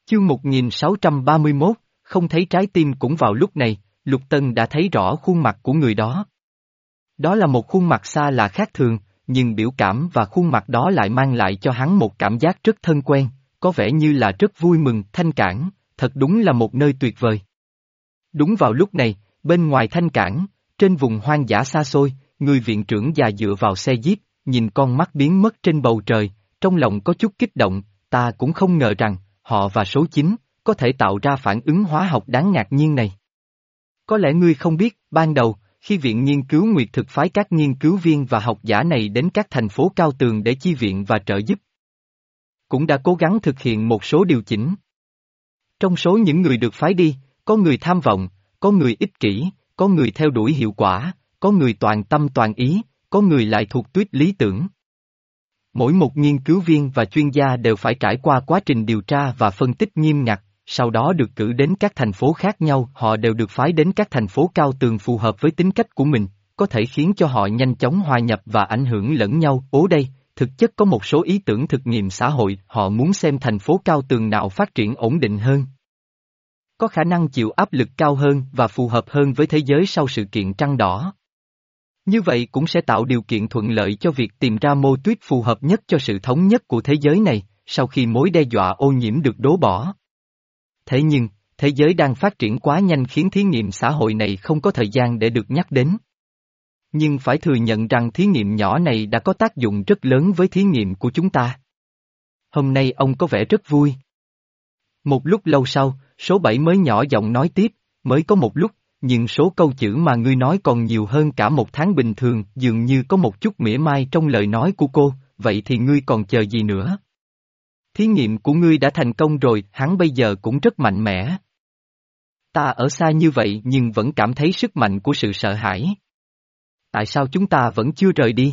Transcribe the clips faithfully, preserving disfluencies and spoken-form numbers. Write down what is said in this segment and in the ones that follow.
Chương một nghìn sáu trăm ba mươi mốt, không thấy trái tim. Cũng vào lúc này, Lục Tân đã thấy rõ khuôn mặt của người đó. Đó là một khuôn mặt xa lạ khác thường, nhưng biểu cảm và khuôn mặt đó lại mang lại cho hắn một cảm giác rất thân quen, có vẻ như là rất vui mừng. Thanh Cảng, thật đúng là một nơi tuyệt vời. Đúng vào lúc này, bên ngoài Thanh Cảng, trên vùng hoang dã xa xôi, người viện trưởng già dựa vào xe jeep, nhìn con mắt biến mất trên bầu trời, trong lòng có chút kích động. Ta cũng không ngờ rằng, họ và số chín, có thể tạo ra phản ứng hóa học đáng ngạc nhiên này. Có lẽ ngươi không biết, ban đầu, khi Viện Nghiên cứu Nguyệt Thực phái các nghiên cứu viên và học giả này đến các thành phố cao tường để chi viện và trợ giúp, cũng đã cố gắng thực hiện một số điều chỉnh. Trong số những người được phái đi, có người tham vọng, có người ích kỷ, có người theo đuổi hiệu quả, có người toàn tâm toàn ý, có người lại thuộc tuýp lý tưởng. Mỗi một nghiên cứu viên và chuyên gia đều phải trải qua quá trình điều tra và phân tích nghiêm ngặt, sau đó được cử đến các thành phố khác nhau. Họ đều được phái đến các thành phố cao tường phù hợp với tính cách của mình, có thể khiến cho họ nhanh chóng hòa nhập và ảnh hưởng lẫn nhau. Ố đây, thực chất có một số ý tưởng thực nghiệm xã hội, họ muốn xem thành phố cao tường nào phát triển ổn định hơn, có khả năng chịu áp lực cao hơn và phù hợp hơn với thế giới sau sự kiện Trăng Đỏ. Như vậy cũng sẽ tạo điều kiện thuận lợi cho việc tìm ra mô tuyết phù hợp nhất cho sự thống nhất của thế giới này, sau khi mối đe dọa ô nhiễm được đổ bỏ. Thế nhưng, thế giới đang phát triển quá nhanh khiến thí nghiệm xã hội này không có thời gian để được nhắc đến. Nhưng phải thừa nhận rằng thí nghiệm nhỏ này đã có tác dụng rất lớn với thí nghiệm của chúng ta. Hôm nay ông có vẻ rất vui. Một lúc lâu sau, số bảy mới nhỏ giọng nói tiếp, mới có một lúc, nhưng số câu chữ mà ngươi nói còn nhiều hơn cả một tháng bình thường. Dường như có một chút mỉa mai trong lời nói của cô. Vậy thì ngươi còn chờ gì nữa? Thí nghiệm của ngươi đã thành công rồi. Hắn bây giờ cũng rất mạnh mẽ. Ta ở xa như vậy nhưng vẫn cảm thấy sức mạnh của sự sợ hãi. Tại sao chúng ta vẫn chưa rời đi?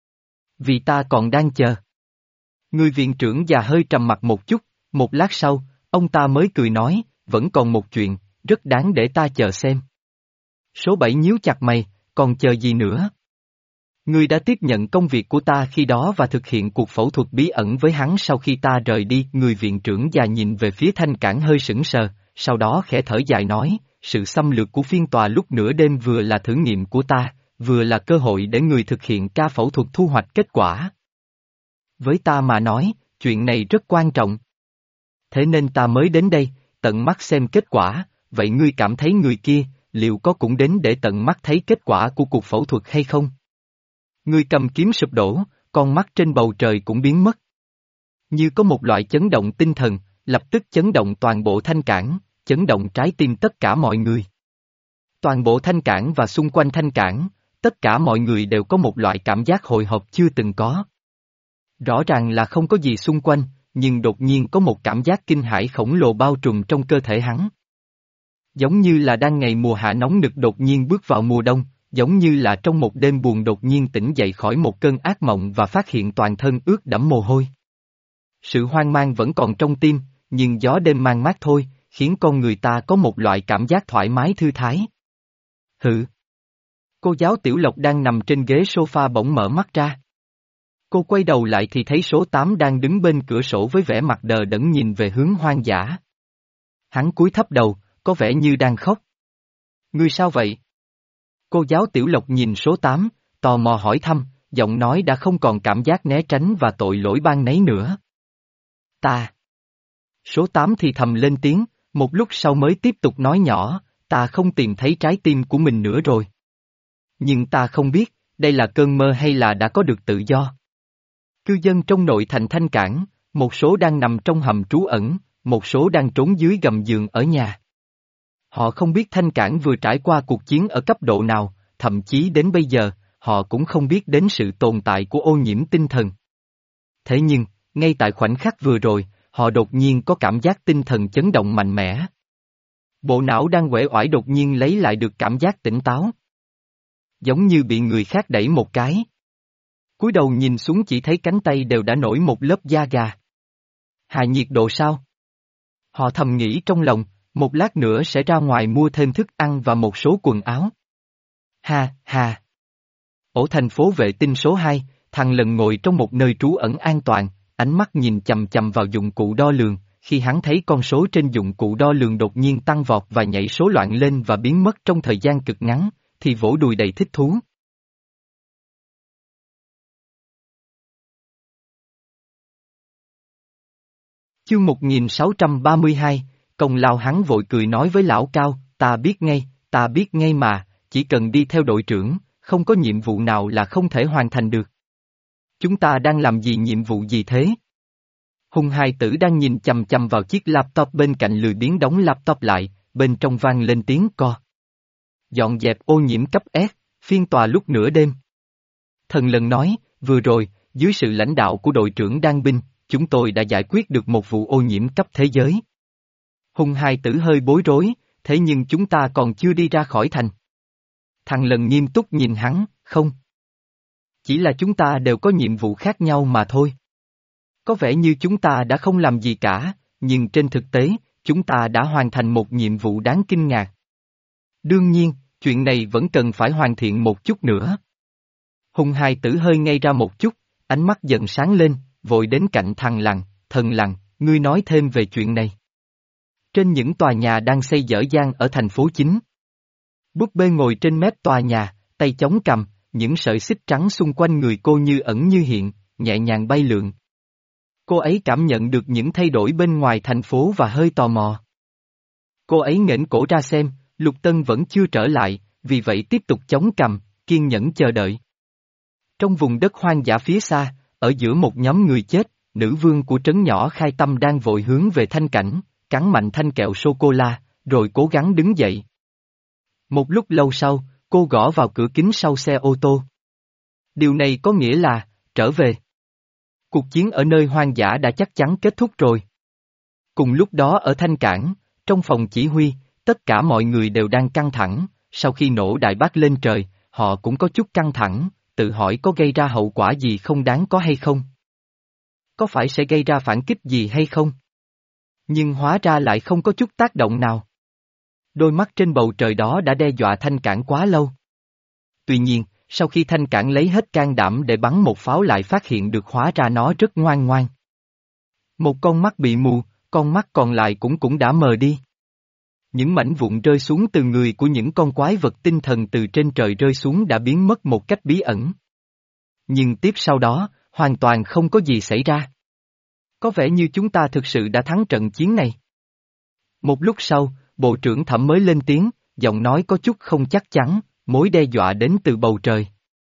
Vì ta còn đang chờ. Người viện trưởng già hơi trầm mặt một chút, một lát sau, ông ta mới cười nói, vẫn còn một chuyện, rất đáng để ta chờ xem. Số bảy nhíu chặt mày, còn chờ gì nữa? Ngươi đã tiếp nhận công việc của ta khi đó và thực hiện cuộc phẫu thuật bí ẩn với hắn sau khi ta rời đi. Người viện trưởng già nhìn về phía Thanh Cảng hơi sững sờ, sau đó khẽ thở dài nói, sự xâm lược của phiên tòa lúc nửa đêm vừa là thử nghiệm của ta, vừa là cơ hội để người thực hiện ca phẫu thuật thu hoạch kết quả. Với ta mà nói, chuyện này rất quan trọng. Thế nên ta mới đến đây, tận mắt xem kết quả. Vậy ngươi cảm thấy người kia, liệu có cũng đến để tận mắt thấy kết quả của cuộc phẫu thuật hay không? Ngươi cầm kiếm sụp đổ, con mắt trên bầu trời cũng biến mất. Như có một loại chấn động tinh thần, lập tức chấn động toàn bộ Thanh Cảng, chấn động trái tim tất cả mọi người. Toàn bộ Thanh Cảng và xung quanh Thanh Cảng, tất cả mọi người đều có một loại cảm giác hồi hộp chưa từng có. Rõ ràng là không có gì xung quanh, nhưng đột nhiên có một cảm giác kinh hãi khổng lồ bao trùm trong cơ thể hắn. Giống như là đang ngày mùa hạ nóng nực đột nhiên bước vào mùa đông, giống như là trong một đêm buồn đột nhiên tỉnh dậy khỏi một cơn ác mộng và phát hiện toàn thân ướt đẫm mồ hôi. Sự hoang mang vẫn còn trong tim, nhưng gió đêm mang mát thôi, khiến con người ta có một loại cảm giác thoải mái thư thái. Hự! Cô giáo Tiểu Lộc đang nằm trên ghế sofa bỗng mở mắt ra. Cô quay đầu lại thì thấy số tám đang đứng bên cửa sổ với vẻ mặt đờ đẫn nhìn về hướng hoang dã. Hắn cúi thấp đầu, có vẻ như đang khóc. Ngươi sao vậy? Cô giáo Tiểu Lộc nhìn số tám, tò mò hỏi thăm, giọng nói đã không còn cảm giác né tránh và tội lỗi ban nấy nữa. Ta. Số tám thì thầm lên tiếng, một lúc sau mới tiếp tục nói nhỏ, ta không tìm thấy trái tim của mình nữa rồi. Nhưng ta không biết, đây là cơn mơ hay là đã có được tự do. Cư dân trong nội thành Thanh Cảng, một số đang nằm trong hầm trú ẩn, một số đang trốn dưới gầm giường ở nhà. Họ không biết Thanh Cảng vừa trải qua cuộc chiến ở cấp độ nào, thậm chí đến bây giờ, họ cũng không biết đến sự tồn tại của ô nhiễm tinh thần. Thế nhưng, ngay tại khoảnh khắc vừa rồi, họ đột nhiên có cảm giác tinh thần chấn động mạnh mẽ. Bộ não đang uể oải đột nhiên lấy lại được cảm giác tỉnh táo. Giống như bị người khác đẩy một cái. Cúi đầu nhìn xuống chỉ thấy cánh tay đều đã nổi một lớp da gà. Hạ nhiệt độ sao? Họ thầm nghĩ trong lòng, một lát nữa sẽ ra ngoài mua thêm thức ăn và một số quần áo. Ha, ha. Ở thành phố vệ tinh số hai, thằng Lần ngồi trong một nơi trú ẩn an toàn, ánh mắt nhìn chầm chầm vào dụng cụ đo lường, khi hắn thấy con số trên dụng cụ đo lường đột nhiên tăng vọt và nhảy số loạn lên và biến mất trong thời gian cực ngắn, thì vỗ đùi đầy thích thú. Chương một nghìn sáu trăm ba mươi hai, Công Lao. Hắn vội cười nói với lão Cao, ta biết ngay, ta biết ngay mà, chỉ cần đi theo đội trưởng, không có nhiệm vụ nào là không thể hoàn thành được. Chúng ta đang làm gì, nhiệm vụ gì thế? Hùng hài tử đang nhìn chằm chằm vào chiếc laptop bên cạnh lười biếng đóng laptop lại, bên trong vang lên tiếng co. Dọn dẹp ô nhiễm cấp S, phiên tòa lúc nửa đêm. Thần Lần nói, vừa rồi, dưới sự lãnh đạo của đội trưởng Đan Binh, chúng tôi đã giải quyết được một vụ ô nhiễm cấp thế giới. Hùng hài tử hơi bối rối, thế nhưng chúng ta còn chưa đi ra khỏi thành. Thằng Lần nghiêm túc nhìn hắn, không. Chỉ là chúng ta đều có nhiệm vụ khác nhau mà thôi. Có vẻ như chúng ta đã không làm gì cả, nhưng trên thực tế, chúng ta đã hoàn thành một nhiệm vụ đáng kinh ngạc. Đương nhiên, chuyện này vẫn cần phải hoàn thiện một chút nữa. Hùng hài tử hơi ngây ra một chút, ánh mắt dần sáng lên, vội đến cạnh thằng Lằn, thần Lằn, ngươi nói thêm về chuyện này. Trên những tòa nhà đang xây dở dang ở thành phố chính. Búp bê ngồi trên mép tòa nhà, tay chống cằm, những sợi xích trắng xung quanh người cô như ẩn như hiện, nhẹ nhàng bay lượn. Cô ấy cảm nhận được những thay đổi bên ngoài thành phố và hơi tò mò. Cô ấy nghển cổ ra xem, Lục Tân vẫn chưa trở lại, vì vậy tiếp tục chống cằm, kiên nhẫn chờ đợi. Trong vùng đất hoang dã phía xa, ở giữa một nhóm người chết, nữ vương của trấn nhỏ Khai Tâm đang vội hướng về thanh cảnh, cắn mạnh thanh kẹo sô-cô-la, rồi cố gắng đứng dậy. Một lúc lâu sau, cô gõ vào cửa kính sau xe ô tô. Điều này có nghĩa là, trở về. Cuộc chiến ở nơi hoang dã đã chắc chắn kết thúc rồi. Cùng lúc đó ở Thanh Cảng, trong phòng chỉ huy, tất cả mọi người đều đang căng thẳng, sau khi nổ đại bác lên trời, họ cũng có chút căng thẳng, tự hỏi có gây ra hậu quả gì không đáng có hay không. Có phải sẽ gây ra phản kích gì hay không? Nhưng hóa ra lại không có chút tác động nào. Đôi mắt trên bầu trời đó đã đe dọa Thanh Cảng quá lâu. Tuy nhiên, sau khi Thanh Cảng lấy hết can đảm để bắn một pháo lại phát hiện được hóa ra nó rất ngoan ngoan. Một con mắt bị mù, con mắt còn lại cũng cũng đã mờ đi. Những mảnh vụn rơi xuống từ người của những con quái vật tinh thần từ trên trời rơi xuống đã biến mất một cách bí ẩn. Nhưng tiếp sau đó, hoàn toàn không có gì xảy ra. Có vẻ như chúng ta thực sự đã thắng trận chiến này. Một lúc sau, Bộ trưởng Thẩm mới lên tiếng, giọng nói có chút không chắc chắn, mối đe dọa đến từ bầu trời.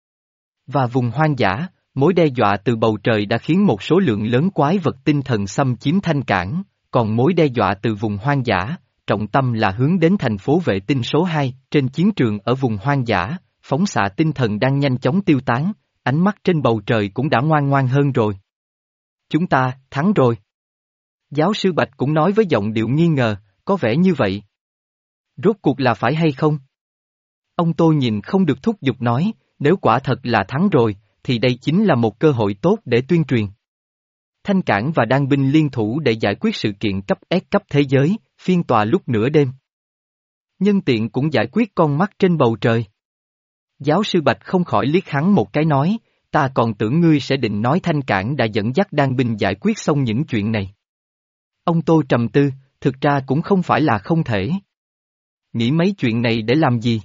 Và vùng hoang dã, mối đe dọa từ bầu trời đã khiến một số lượng lớn quái vật tinh thần xâm chiếm Thanh Cảng, còn mối đe dọa từ vùng hoang dã, trọng tâm là hướng đến thành phố vệ tinh số hai, trên chiến trường ở vùng hoang dã, phóng xạ tinh thần đang nhanh chóng tiêu tán, ánh mắt trên bầu trời cũng đã ngoan ngoan hơn rồi. Chúng ta, thắng rồi. Giáo sư Bạch cũng nói với giọng điệu nghi ngờ, có vẻ như vậy. Rốt cuộc là phải hay không? Ông Tô nhìn không được thúc giục nói, nếu quả thật là thắng rồi, thì đây chính là một cơ hội tốt để tuyên truyền. Thanh Cảng và Đan Binh liên thủ để giải quyết sự kiện cấp S cấp thế giới, phiên tòa lúc nửa đêm. Nhân tiện cũng giải quyết con mắt trên bầu trời. Giáo sư Bạch không khỏi liếc hắn một cái nói, ta còn tưởng ngươi sẽ định nói Thanh Cảng đã dẫn dắt Đan Binh giải quyết xong những chuyện này. Ông Tô trầm tư, thực ra cũng không phải là không thể. Nghĩ mấy chuyện này để làm gì?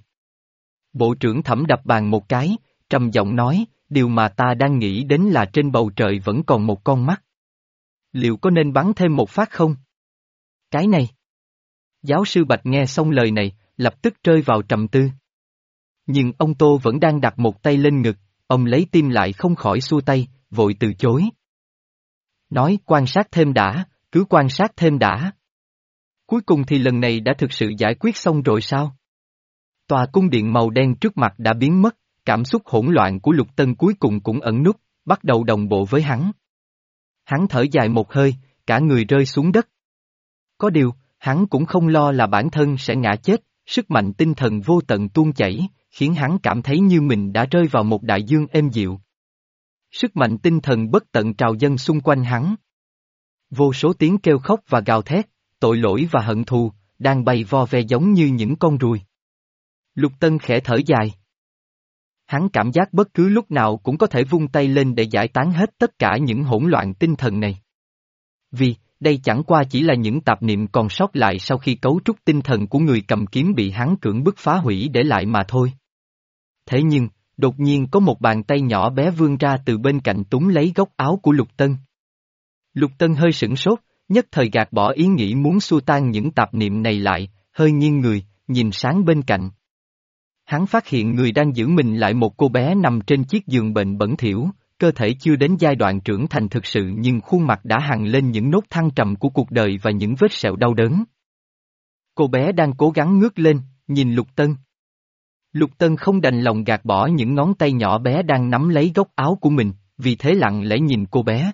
Bộ trưởng Thẩm đập bàn một cái, trầm giọng nói, điều mà ta đang nghĩ đến là trên bầu trời vẫn còn một con mắt. Liệu có nên bắn thêm một phát không? Cái này. Giáo sư Bạch nghe xong lời này, lập tức rơi vào trầm tư. Nhưng ông Tô vẫn đang đặt một tay lên ngực, ông lấy tim lại không khỏi xua tay, vội từ chối. Nói quan sát thêm đã, cứ quan sát thêm đã. Cuối cùng thì lần này đã thực sự giải quyết xong rồi sao? Tòa cung điện màu đen trước mặt đã biến mất, cảm xúc hỗn loạn của Lục Tân cuối cùng cũng ẩn nút, bắt đầu đồng bộ với hắn. Hắn thở dài một hơi, cả người rơi xuống đất. Có điều, hắn cũng không lo là bản thân sẽ ngã chết, sức mạnh tinh thần vô tận tuôn chảy, khiến hắn cảm thấy như mình đã rơi vào một đại dương êm dịu. Sức mạnh tinh thần bất tận trào dâng xung quanh hắn. Vô số tiếng kêu khóc và gào thét, tội lỗi và hận thù, đang bay vo ve giống như những con ruồi. Lục Tân khẽ thở dài. Hắn cảm giác bất cứ lúc nào cũng có thể vung tay lên để giải tán hết tất cả những hỗn loạn tinh thần này. Vì, đây chẳng qua chỉ là những tạp niệm còn sót lại sau khi cấu trúc tinh thần của người cầm kiếm bị hắn cưỡng bức phá hủy để lại mà thôi. Thế nhưng, đột nhiên có một bàn tay nhỏ bé vươn ra từ bên cạnh túm lấy góc áo của Lục Tân. Lục Tân hơi sửng sốt, nhất thời gạt bỏ ý nghĩ muốn xua tan những tạp niệm này lại, hơi nghiêng người, nhìn sáng bên cạnh. Hắn phát hiện người đang giữ mình lại một cô bé nằm trên chiếc giường bệnh bẩn thỉu, cơ thể chưa đến giai đoạn trưởng thành thực sự nhưng khuôn mặt đã hằn lên những nốt thăng trầm của cuộc đời và những vết sẹo đau đớn. Cô bé đang cố gắng ngước lên, nhìn Lục Tân. Lục Tân không đành lòng gạt bỏ những ngón tay nhỏ bé đang nắm lấy góc áo của mình, vì thế lặng lẽ nhìn cô bé.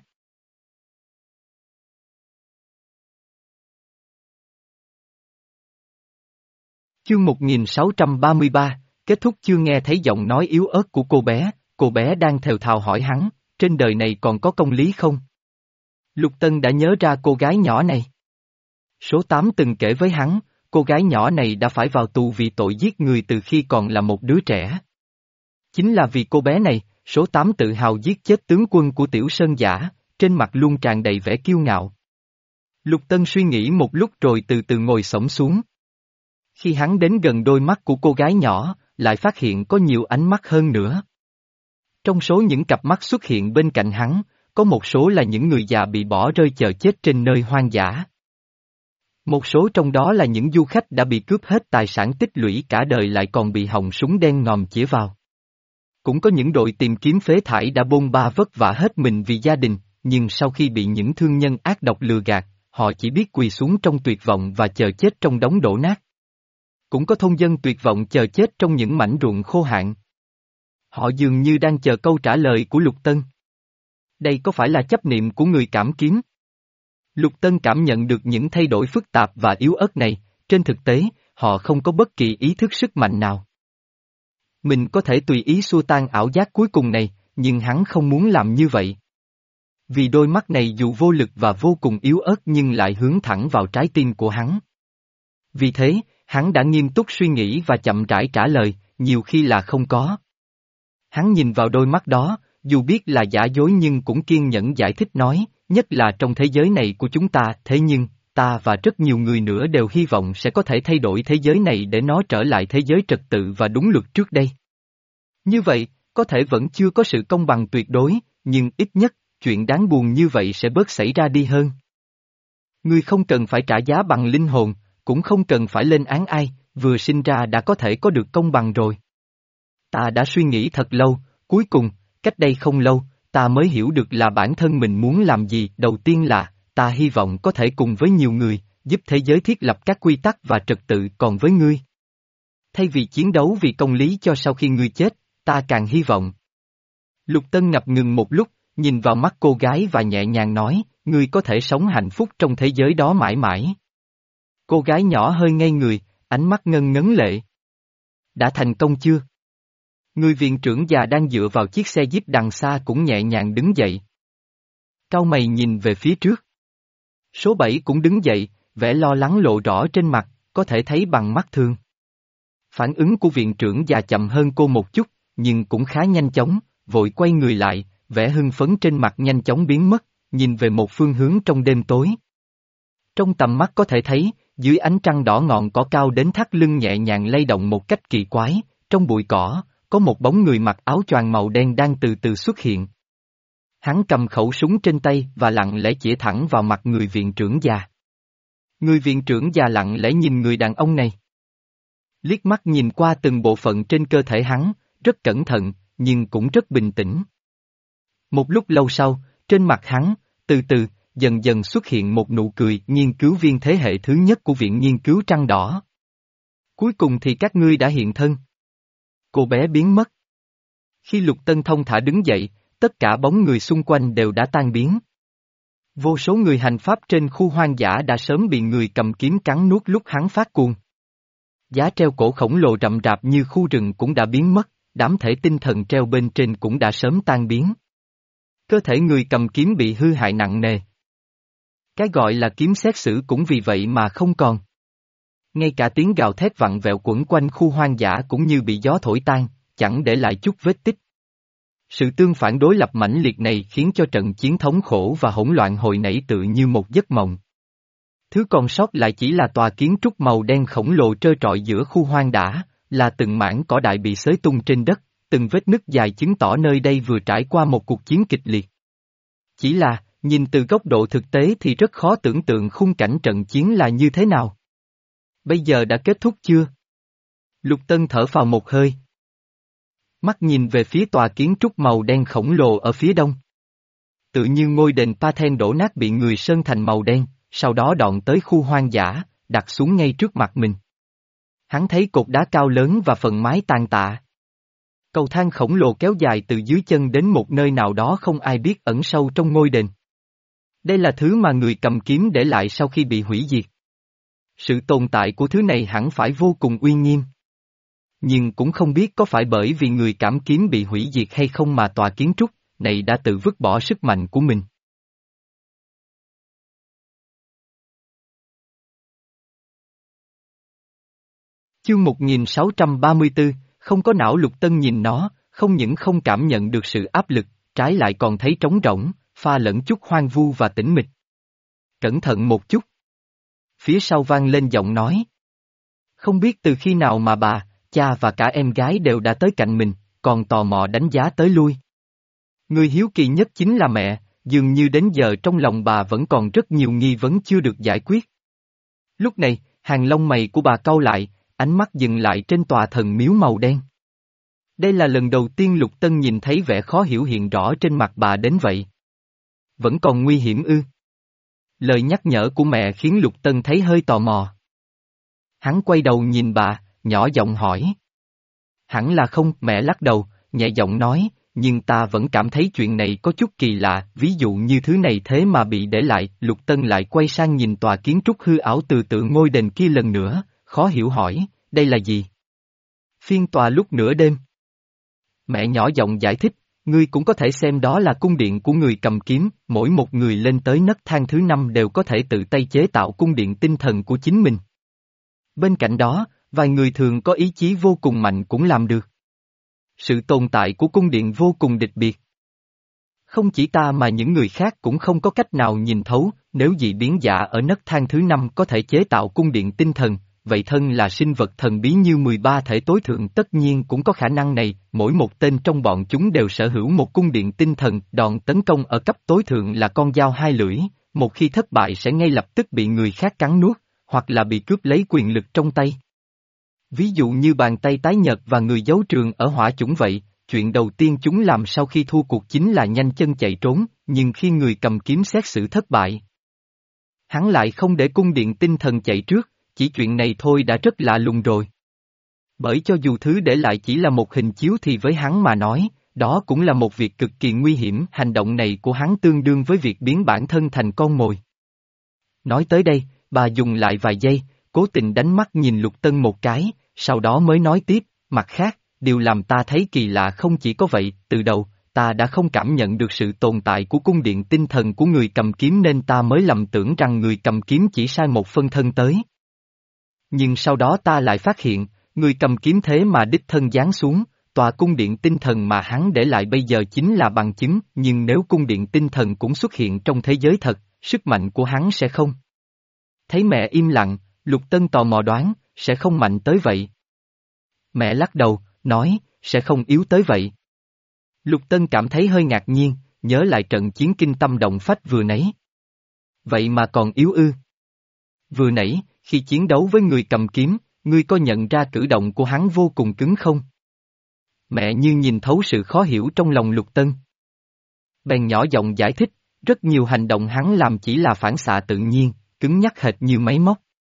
Chương một nghìn sáu trăm ba mươi ba, kết thúc chương. Nghe thấy giọng nói yếu ớt của cô bé, cô bé đang thều thào hỏi hắn, trên đời này còn có công lý không? Lục Tân đã nhớ ra cô gái nhỏ này. Số tám từng kể với hắn, cô gái nhỏ này đã phải vào tù vì tội giết người từ khi còn là một đứa trẻ. Chính là vì cô bé này, số tám tự hào giết chết tướng quân của Tiểu Sơn Giả, trên mặt luôn tràn đầy vẻ kiêu ngạo. Lục Tân suy nghĩ một lúc rồi từ từ ngồi xổm xuống. Khi hắn đến gần đôi mắt của cô gái nhỏ, lại phát hiện có nhiều ánh mắt hơn nữa. Trong số những cặp mắt xuất hiện bên cạnh hắn, có một số là những người già bị bỏ rơi chờ chết trên nơi hoang dã. Một số trong đó là những du khách đã bị cướp hết tài sản tích lũy cả đời lại còn bị họng súng đen ngòm chĩa vào. Cũng có những đội tìm kiếm phế thải đã bôn ba vất vả hết mình vì gia đình, nhưng sau khi bị những thương nhân ác độc lừa gạt, họ chỉ biết quỳ xuống trong tuyệt vọng và chờ chết trong đống đổ nát. Cũng có thôn dân tuyệt vọng chờ chết trong những mảnh ruộng khô hạn. Họ dường như đang chờ câu trả lời của Lục Tân. Đây có phải là chấp niệm của người cảm kiếm? Lục Tân cảm nhận được những thay đổi phức tạp và yếu ớt này, trên thực tế, họ không có bất kỳ ý thức sức mạnh nào. Mình có thể tùy ý xua tan ảo giác cuối cùng này, nhưng hắn không muốn làm như vậy. Vì đôi mắt này dù vô lực và vô cùng yếu ớt nhưng lại hướng thẳng vào trái tim của hắn. Vì thế, hắn đã nghiêm túc suy nghĩ và chậm rãi trả lời, nhiều khi là không có. Hắn nhìn vào đôi mắt đó, dù biết là giả dối nhưng cũng kiên nhẫn giải thích nói, nhất là trong thế giới này của chúng ta, thế nhưng, ta và rất nhiều người nữa đều hy vọng sẽ có thể thay đổi thế giới này để nó trở lại thế giới trật tự và đúng luật trước đây. Như vậy, có thể vẫn chưa có sự công bằng tuyệt đối, nhưng ít nhất, chuyện đáng buồn như vậy sẽ bớt xảy ra đi hơn. Ngươi không cần phải trả giá bằng linh hồn, cũng không cần phải lên án ai, vừa sinh ra đã có thể có được công bằng rồi. Ta đã suy nghĩ thật lâu, cuối cùng, cách đây không lâu, ta mới hiểu được là bản thân mình muốn làm gì. Đầu tiên là, ta hy vọng có thể cùng với nhiều người, giúp thế giới thiết lập các quy tắc và trật tự. Còn với ngươi, thay vì chiến đấu vì công lý cho sau khi ngươi chết, ta càng hy vọng. Lục Tân ngập ngừng một lúc, nhìn vào mắt cô gái và nhẹ nhàng nói, ngươi có thể sống hạnh phúc trong thế giới đó mãi mãi. Cô gái nhỏ hơi ngây người, ánh mắt ngân ngấn lệ. Đã thành công chưa? Người viện trưởng già đang dựa vào chiếc xe jeep đằng xa cũng nhẹ nhàng đứng dậy. Cau mày nhìn về phía trước. Số bảy cũng đứng dậy, vẻ lo lắng lộ rõ trên mặt, có thể thấy bằng mắt thường. Phản ứng của viện trưởng già chậm hơn cô một chút, nhưng cũng khá nhanh chóng, vội quay người lại, vẻ hưng phấn trên mặt nhanh chóng biến mất, nhìn về một phương hướng trong đêm tối. Trong tầm mắt có thể thấy, dưới ánh trăng đỏ ngọn cỏ cao đến thắt lưng nhẹ nhàng lay động một cách kỳ quái, trong bụi cỏ, có một bóng người mặc áo choàng màu đen đang từ từ xuất hiện. Hắn cầm khẩu súng trên tay và lặng lẽ chĩa thẳng vào mặt người viện trưởng già. Người viện trưởng già lặng lẽ nhìn người đàn ông này. Liếc mắt nhìn qua từng bộ phận trên cơ thể hắn, rất cẩn thận, nhưng cũng rất bình tĩnh. Một lúc lâu sau, trên mặt hắn, từ từ, dần dần xuất hiện một nụ cười. Nghiên cứu viên thế hệ thứ nhất của Viện Nghiên cứu Trăng Đỏ. Cuối cùng thì các ngươi đã hiện thân. Cô bé biến mất. Khi Lục Tân thông thả đứng dậy, tất cả bóng người xung quanh đều đã tan biến. Vô số người hành pháp trên khu hoang dã đã sớm bị người cầm kiếm cắn nuốt lúc hắn phát cuồng. Giá treo cổ khổng lồ rậm rạp như khu rừng cũng đã biến mất, đám thể tinh thần treo bên trên cũng đã sớm tan biến. Cơ thể người cầm kiếm bị hư hại nặng nề. Cái gọi là kiếm xét xử cũng vì vậy mà không còn. Ngay cả tiếng gào thét vặn vẹo quẩn quanh khu hoang dã cũng như bị gió thổi tan, chẳng để lại chút vết tích. Sự tương phản đối lập mãnh liệt này khiến cho trận chiến thống khổ và hỗn loạn hồi nãy tự như một giấc mộng. Thứ còn sót lại chỉ là tòa kiến trúc màu đen khổng lồ trơ trọi giữa khu hoang dã, là từng mảng cỏ dại bị xới tung trên đất, từng vết nứt dài chứng tỏ nơi đây vừa trải qua một cuộc chiến kịch liệt. Chỉ là, nhìn từ góc độ thực tế thì rất khó tưởng tượng khung cảnh trận chiến là như thế nào. Bây giờ đã kết thúc chưa? Lục Tân thở phào một hơi. Mắt nhìn về phía tòa kiến trúc màu đen khổng lồ ở phía đông. Tự như ngôi đền Pathen đổ nát bị người sơn thành màu đen, sau đó đọn tới khu hoang dã, đặt xuống ngay trước mặt mình. Hắn thấy cột đá cao lớn và phần mái tàn tạ. Cầu thang khổng lồ kéo dài từ dưới chân đến một nơi nào đó không ai biết ẩn sâu trong ngôi đền. Đây là thứ mà người cầm kiếm để lại sau khi bị hủy diệt. Sự tồn tại của thứ này hẳn phải vô cùng uy nghiêm. Nhưng cũng không biết có phải bởi vì người cảm kiếm bị hủy diệt hay không mà tòa kiến trúc này đã tự vứt bỏ sức mạnh của mình. Chương một nghìn sáu trăm ba mươi tư, không có não. Lục Tân nhìn nó, không những không cảm nhận được sự áp lực, trái lại còn thấy trống rỗng, pha lẫn chút hoang vu và tĩnh mịch. Cẩn thận một chút. Phía sau vang lên giọng nói. Không biết từ khi nào mà bà, cha và cả em gái đều đã tới cạnh mình, còn tò mò đánh giá tới lui. Người hiếu kỳ nhất chính là mẹ, dường như đến giờ trong lòng bà vẫn còn rất nhiều nghi vấn chưa được giải quyết. Lúc này, hàng lông mày của bà cau lại, ánh mắt dừng lại trên tòa thần miếu màu đen. Đây là lần đầu tiên Lục Tân nhìn thấy vẻ khó hiểu hiện rõ trên mặt bà đến vậy. Vẫn còn nguy hiểm ư? Lời nhắc nhở của mẹ khiến Lục Tân thấy hơi tò mò. Hắn quay đầu nhìn bà, nhỏ giọng hỏi. Hẳn là không, mẹ lắc đầu, nhẹ giọng nói, nhưng ta vẫn cảm thấy chuyện này có chút kỳ lạ, ví dụ như thứ này thế mà bị để lại. Lục Tân lại quay sang nhìn tòa kiến trúc hư ảo từ tượng ngôi đền kia lần nữa, khó hiểu hỏi, đây là gì? Phiên tòa lúc nửa đêm. Mẹ nhỏ giọng giải thích, ngươi cũng có thể xem đó là cung điện của người cầm kiếm, mỗi một người lên tới nấc thang thứ năm đều có thể tự tay chế tạo cung điện tinh thần của chính mình. Bên cạnh đó, vài người thường có ý chí vô cùng mạnh cũng làm được. Sự tồn tại của cung điện vô cùng địch biệt. Không chỉ ta mà những người khác cũng không có cách nào nhìn thấu, nếu dị biến giả ở nấc thang thứ năm có thể chế tạo cung điện tinh thần, vậy thân là sinh vật thần bí như mười ba thể tối thượng tất nhiên cũng có khả năng này, mỗi một tên trong bọn chúng đều sở hữu một cung điện tinh thần, đòn tấn công ở cấp tối thượng là con dao hai lưỡi, một khi thất bại sẽ ngay lập tức bị người khác cắn nuốt, hoặc là bị cướp lấy quyền lực trong tay. Ví dụ như bàn tay tái nhợt và người giấu trường ở hỏa chủng vậy, chuyện đầu tiên chúng làm sau khi thua cuộc chính là nhanh chân chạy trốn, nhưng khi người cầm kiếm xét xử thất bại, hắn lại không để cung điện tinh thần chạy trước, chỉ chuyện này thôi đã rất lạ lùng rồi. Bởi cho dù thứ để lại chỉ là một hình chiếu thì với hắn mà nói, đó cũng là một việc cực kỳ nguy hiểm, hành động này của hắn tương đương với việc biến bản thân thành con mồi. Nói tới đây, bà dùng lại vài giây, cố tình đánh mắt nhìn Lục Tân một cái, sau đó mới nói tiếp, mặt khác, điều làm ta thấy kỳ lạ không chỉ có vậy, từ đầu, ta đã không cảm nhận được sự tồn tại của cung điện tinh thần của người cầm kiếm nên ta mới lầm tưởng rằng người cầm kiếm chỉ sai một phân thân tới. Nhưng sau đó ta lại phát hiện, người cầm kiếm thế mà đích thân giáng xuống, tòa cung điện tinh thần mà hắn để lại bây giờ chính là bằng chứng, nhưng nếu cung điện tinh thần cũng xuất hiện trong thế giới thật, sức mạnh của hắn sẽ không. Thấy mẹ im lặng, Lục Tân tò mò đoán, sẽ không mạnh tới vậy. Mẹ lắc đầu, nói, sẽ không yếu tới vậy. Lục Tân cảm thấy hơi ngạc nhiên, nhớ lại trận chiến kinh tâm động phách vừa nãy. Vậy mà còn yếu ư? Vừa nãy, khi chiến đấu với người cầm kiếm, ngươi có nhận ra cử động của hắn vô cùng cứng không? Mẹ như nhìn thấu sự khó hiểu trong lòng Lục Tân. Bèn nhỏ giọng giải thích, rất nhiều hành động hắn làm chỉ là phản xạ tự nhiên, cứng nhắc hệt như máy móc.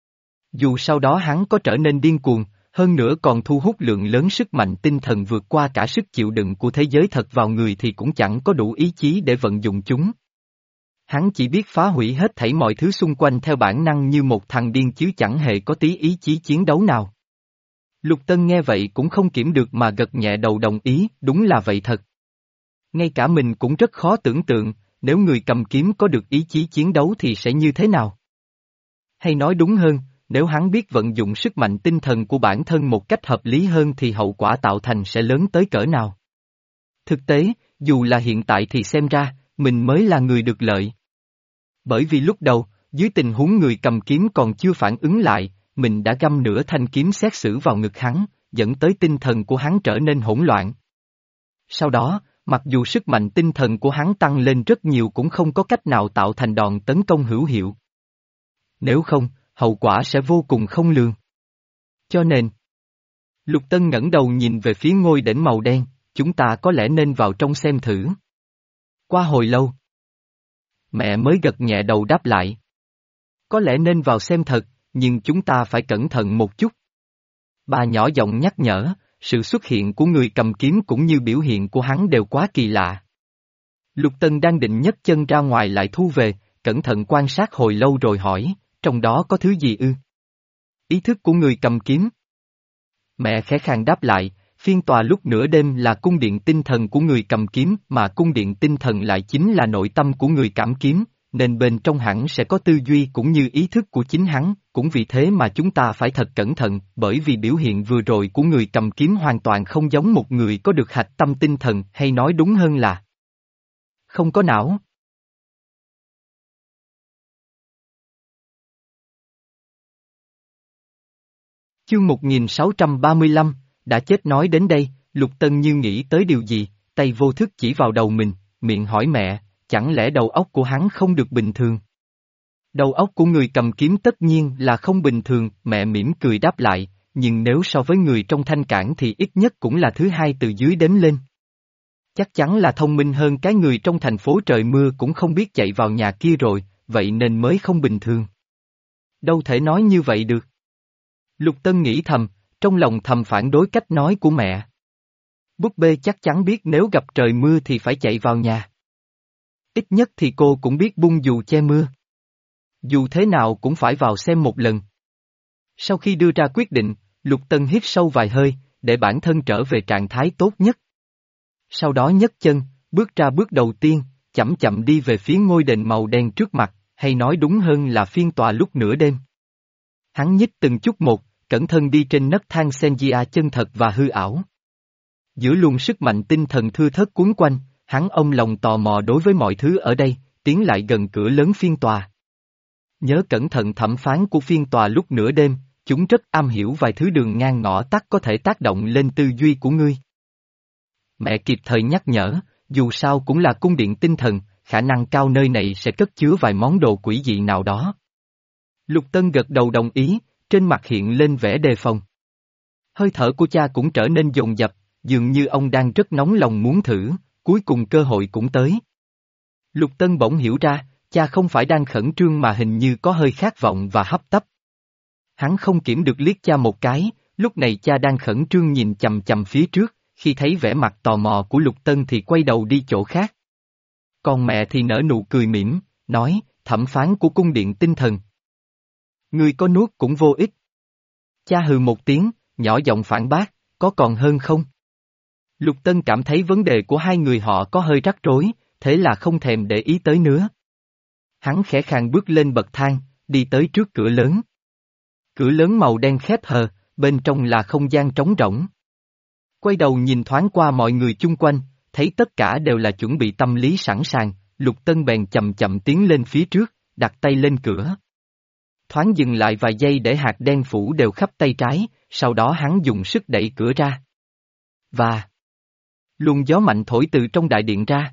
Dù sau đó hắn có trở nên điên cuồng, hơn nữa còn thu hút lượng lớn sức mạnh tinh thần vượt qua cả sức chịu đựng của thế giới thật vào người thì cũng chẳng có đủ ý chí để vận dụng chúng. Hắn chỉ biết phá hủy hết thảy mọi thứ xung quanh theo bản năng như một thằng điên chứ chẳng hề có tí ý chí chiến đấu nào. Lục Tân nghe vậy cũng không kiểm được mà gật nhẹ đầu đồng ý, đúng là vậy thật. Ngay cả mình cũng rất khó tưởng tượng, nếu người cầm kiếm có được ý chí chiến đấu thì sẽ như thế nào? Hay nói đúng hơn, nếu hắn biết vận dụng sức mạnh tinh thần của bản thân một cách hợp lý hơn thì hậu quả tạo thành sẽ lớn tới cỡ nào? Thực tế, dù là hiện tại thì xem ra, mình mới là người được lợi. Bởi vì lúc đầu, dưới tình huống người cầm kiếm còn chưa phản ứng lại, mình đã găm nửa thanh kiếm xét xử vào ngực hắn, dẫn tới tinh thần của hắn trở nên hỗn loạn. Sau đó, mặc dù sức mạnh tinh thần của hắn tăng lên rất nhiều cũng không có cách nào tạo thành đòn tấn công hữu hiệu. Nếu không, hậu quả sẽ vô cùng không lường. Cho nên, Lục Tân ngẩng đầu nhìn về phía ngôi đỉnh màu đen, chúng ta có lẽ nên vào trong xem thử. Qua hồi lâu, mẹ mới gật nhẹ đầu đáp lại. Có lẽ nên vào xem thật, nhưng chúng ta phải cẩn thận một chút. Bà nhỏ giọng nhắc nhở, sự xuất hiện của người cầm kiếm cũng như biểu hiện của hắn đều quá kỳ lạ. Lục Tân đang định nhấc chân ra ngoài lại thu về, cẩn thận quan sát hồi lâu rồi hỏi, trong đó có thứ gì ư? Ý thức của người cầm kiếm. Mẹ khẽ khàng đáp lại, phiên tòa lúc nửa đêm là cung điện tinh thần của người cầm kiếm mà cung điện tinh thần lại chính là nội tâm của người cảm kiếm, nên bên trong hẳn sẽ có tư duy cũng như ý thức của chính hắn, cũng vì thế mà chúng ta phải thật cẩn thận, bởi vì biểu hiện vừa rồi của người cầm kiếm hoàn toàn không giống một người có được hạch tâm tinh thần, hay nói đúng hơn là không có não. Chương một nghìn sáu trăm ba mươi lăm, đã chết. Nói đến đây, Lục Tân như nghĩ tới điều gì, tay vô thức chỉ vào đầu mình, miệng hỏi mẹ, chẳng lẽ đầu óc của hắn không được bình thường? Đầu óc của người cầm kiếm tất nhiên là không bình thường, mẹ mỉm cười đáp lại, nhưng nếu so với người trong thanh cảng thì ít nhất cũng là thứ hai từ dưới đếm lên. Chắc chắn là thông minh hơn cái người trong thành phố trời mưa cũng không biết chạy vào nhà kia rồi, vậy nên mới không bình thường. Đâu thể nói như vậy được. Lục Tân nghĩ thầm, trong lòng thầm phản đối cách nói của mẹ. Búp bê chắc chắn biết nếu gặp trời mưa thì phải chạy vào nhà. Ít nhất thì cô cũng biết bung dù che mưa. Dù thế nào cũng phải vào xem một lần. Sau khi đưa ra quyết định, Lục Tân hít sâu vài hơi, để bản thân trở về trạng thái tốt nhất. Sau đó nhấc chân, bước ra bước đầu tiên, chậm chậm đi về phía ngôi đền màu đen trước mặt, hay nói đúng hơn là phiên tòa lúc nửa đêm. Hắn nhích từng chút một, cẩn thận đi trên nấc thang Senjia chân thật và hư ảo. Giữa luồng sức mạnh tinh thần thưa thớt cuốn quanh, hắn ôm lòng tò mò đối với mọi thứ ở đây, tiến lại gần cửa lớn phiên tòa. Nhớ cẩn thận thẩm phán của phiên tòa lúc nửa đêm, chúng rất am hiểu vài thứ đường ngang ngõ tắt có thể tác động lên tư duy của ngươi. Mẹ kịp thời nhắc nhở, dù sao cũng là cung điện tinh thần, khả năng cao nơi này sẽ cất chứa vài món đồ quỷ dị nào đó. Lục Tân gật đầu đồng ý, trên mặt hiện lên vẻ đề phòng. Hơi thở của cha cũng trở nên dồn dập, dường như ông đang rất nóng lòng muốn thử, cuối cùng cơ hội cũng tới. Lục Tân bỗng hiểu ra, cha không phải đang khẩn trương mà hình như có hơi khát vọng và hấp tấp. Hắn không kiểm được liếc cha một cái, lúc này cha đang khẩn trương nhìn chằm chằm phía trước, khi thấy vẻ mặt tò mò của Lục Tân thì quay đầu đi chỗ khác. Còn mẹ thì nở nụ cười mỉm, nói, thẩm phán của cung điện tinh thần. Ngươi có nuốt cũng vô ích. Cha hừ một tiếng, nhỏ giọng phản bác, có còn hơn không? Lục Tân cảm thấy vấn đề của hai người họ có hơi rắc rối, thế là không thèm để ý tới nữa. Hắn khẽ khàng bước lên bậc thang, đi tới trước cửa lớn. Cửa lớn màu đen khép hờ, bên trong là không gian trống rỗng. Quay đầu nhìn thoáng qua mọi người chung quanh, thấy tất cả đều là chuẩn bị tâm lý sẵn sàng, Lục Tân bèn chậm chậm tiến lên phía trước, đặt tay lên cửa. Thoáng dừng lại vài giây để hạt đen phủ đều khắp tay trái, sau đó hắn dùng sức đẩy cửa ra. Và luồng gió mạnh thổi từ trong đại điện ra,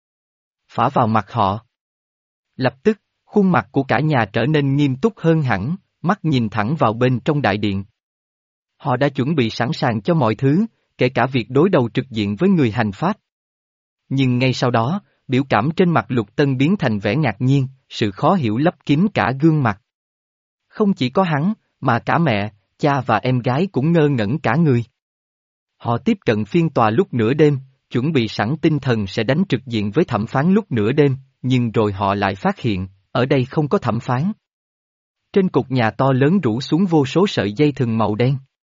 phả vào mặt họ. Lập tức, khuôn mặt của cả nhà trở nên nghiêm túc hơn hẳn, mắt nhìn thẳng vào bên trong đại điện. Họ đã chuẩn bị sẵn sàng cho mọi thứ, kể cả việc đối đầu trực diện với người hành pháp. Nhưng ngay sau đó, biểu cảm trên mặt Lục Tân biến thành vẻ ngạc nhiên, sự khó hiểu lấp kín cả gương mặt. Không chỉ có hắn, mà cả mẹ, cha và em gái cũng ngơ ngẩn cả người. Họ tiếp cận phiên tòa lúc nửa đêm, chuẩn bị sẵn tinh thần sẽ đánh trực diện với thẩm phán lúc nửa đêm, nhưng rồi họ lại phát hiện, ở đây không có thẩm phán. Trên cột nhà to lớn rủ xuống vô số sợi dây thừng màu đen.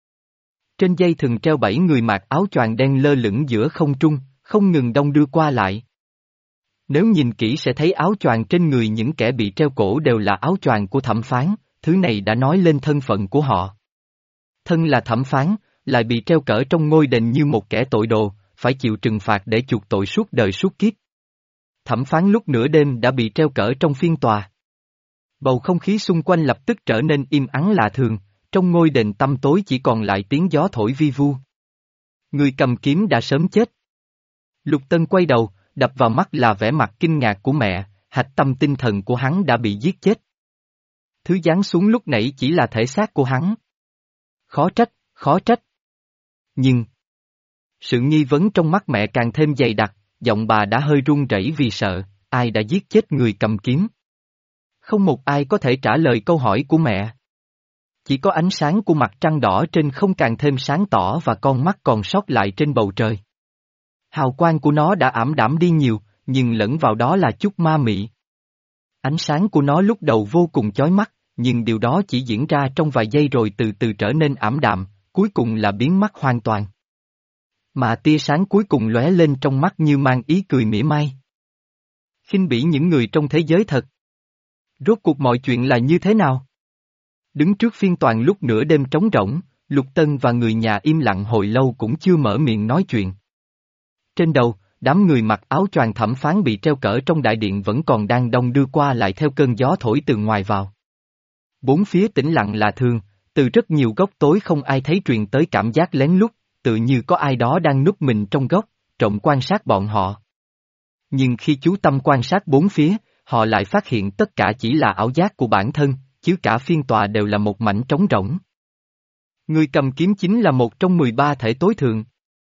Trên dây thừng treo bảy người mặc áo choàng đen lơ lửng giữa không trung, không ngừng đong đưa qua lại. Nếu nhìn kỹ sẽ thấy áo choàng trên người những kẻ bị treo cổ đều là áo choàng của thẩm phán, thứ này đã nói lên thân phận của họ. Thân là thẩm phán, lại bị treo cỡ trong ngôi đền như một kẻ tội đồ, phải chịu trừng phạt để chuộc tội suốt đời suốt kiếp. Thẩm phán lúc nửa đêm đã bị treo cỡ trong phiên tòa. Bầu không khí xung quanh lập tức trở nên im ắng lạ thường, trong ngôi đền tăm tối chỉ còn lại tiếng gió thổi vi vu. Người cầm kiếm đã sớm chết. Lục Tân quay đầu, đập vào mắt là vẻ mặt kinh ngạc của mẹ, hạch tâm tinh thần của hắn đã bị giết chết. Thứ giáng xuống lúc nãy chỉ là thể xác của hắn. Khó trách, khó trách. Nhưng, sự nghi vấn trong mắt mẹ càng thêm dày đặc, giọng bà đã hơi run rẩy vì sợ, ai đã giết chết người cầm kiếm. Không một ai có thể trả lời câu hỏi của mẹ. Chỉ có ánh sáng của mặt trăng đỏ trên không càng thêm sáng tỏ và con mắt còn sót lại trên bầu trời. Hào quang của nó đã ảm đạm đi nhiều, nhưng lẫn vào đó là chút ma mị. Ánh sáng của nó lúc đầu vô cùng chói mắt, nhưng điều đó chỉ diễn ra trong vài giây rồi từ từ trở nên ảm đạm, cuối cùng là biến mất hoàn toàn. Mà tia sáng cuối cùng lóe lên trong mắt như mang ý cười mỉa mai. Khinh bỉ những người trong thế giới thật. Rốt cuộc mọi chuyện là như thế nào? Đứng trước phiên toàn lúc nửa đêm trống rỗng, Lục Tân và người nhà im lặng hồi lâu cũng chưa mở miệng nói chuyện. Trên đầu, đám người mặc áo choàng thẩm phán bị treo cỡ trong đại điện vẫn còn đang đong đưa qua lại theo cơn gió thổi từ ngoài vào. Bốn phía tĩnh lặng lạ thường, từ rất nhiều góc tối không ai thấy truyền tới cảm giác lén lút, tự như có ai đó đang núp mình trong góc, trộm quan sát bọn họ. Nhưng khi chú tâm quan sát bốn phía, họ lại phát hiện tất cả chỉ là ảo giác của bản thân, chứ cả phiên tòa đều là một mảnh trống rỗng. Người cầm kiếm chính là một trong mười ba thể tối thượng.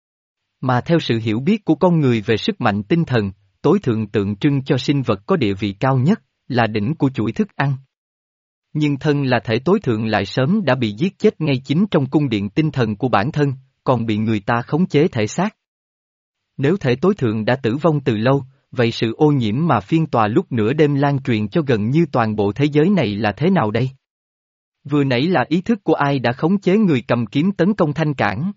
Mà theo sự hiểu biết của con người về sức mạnh tinh thần, tối thượng tượng trưng cho sinh vật có địa vị cao nhất, là đỉnh của chuỗi thức ăn. Nhưng thân là thể tối thượng lại sớm đã bị giết chết ngay chính trong cung điện tinh thần của bản thân, còn bị người ta khống chế thể xác. Nếu thể tối thượng đã tử vong từ lâu, vậy sự ô nhiễm mà phiên tòa lúc nửa đêm lan truyền cho gần như toàn bộ thế giới này là thế nào đây? Vừa nãy là ý thức của ai đã khống chế người cầm kiếm tấn công thanh cản?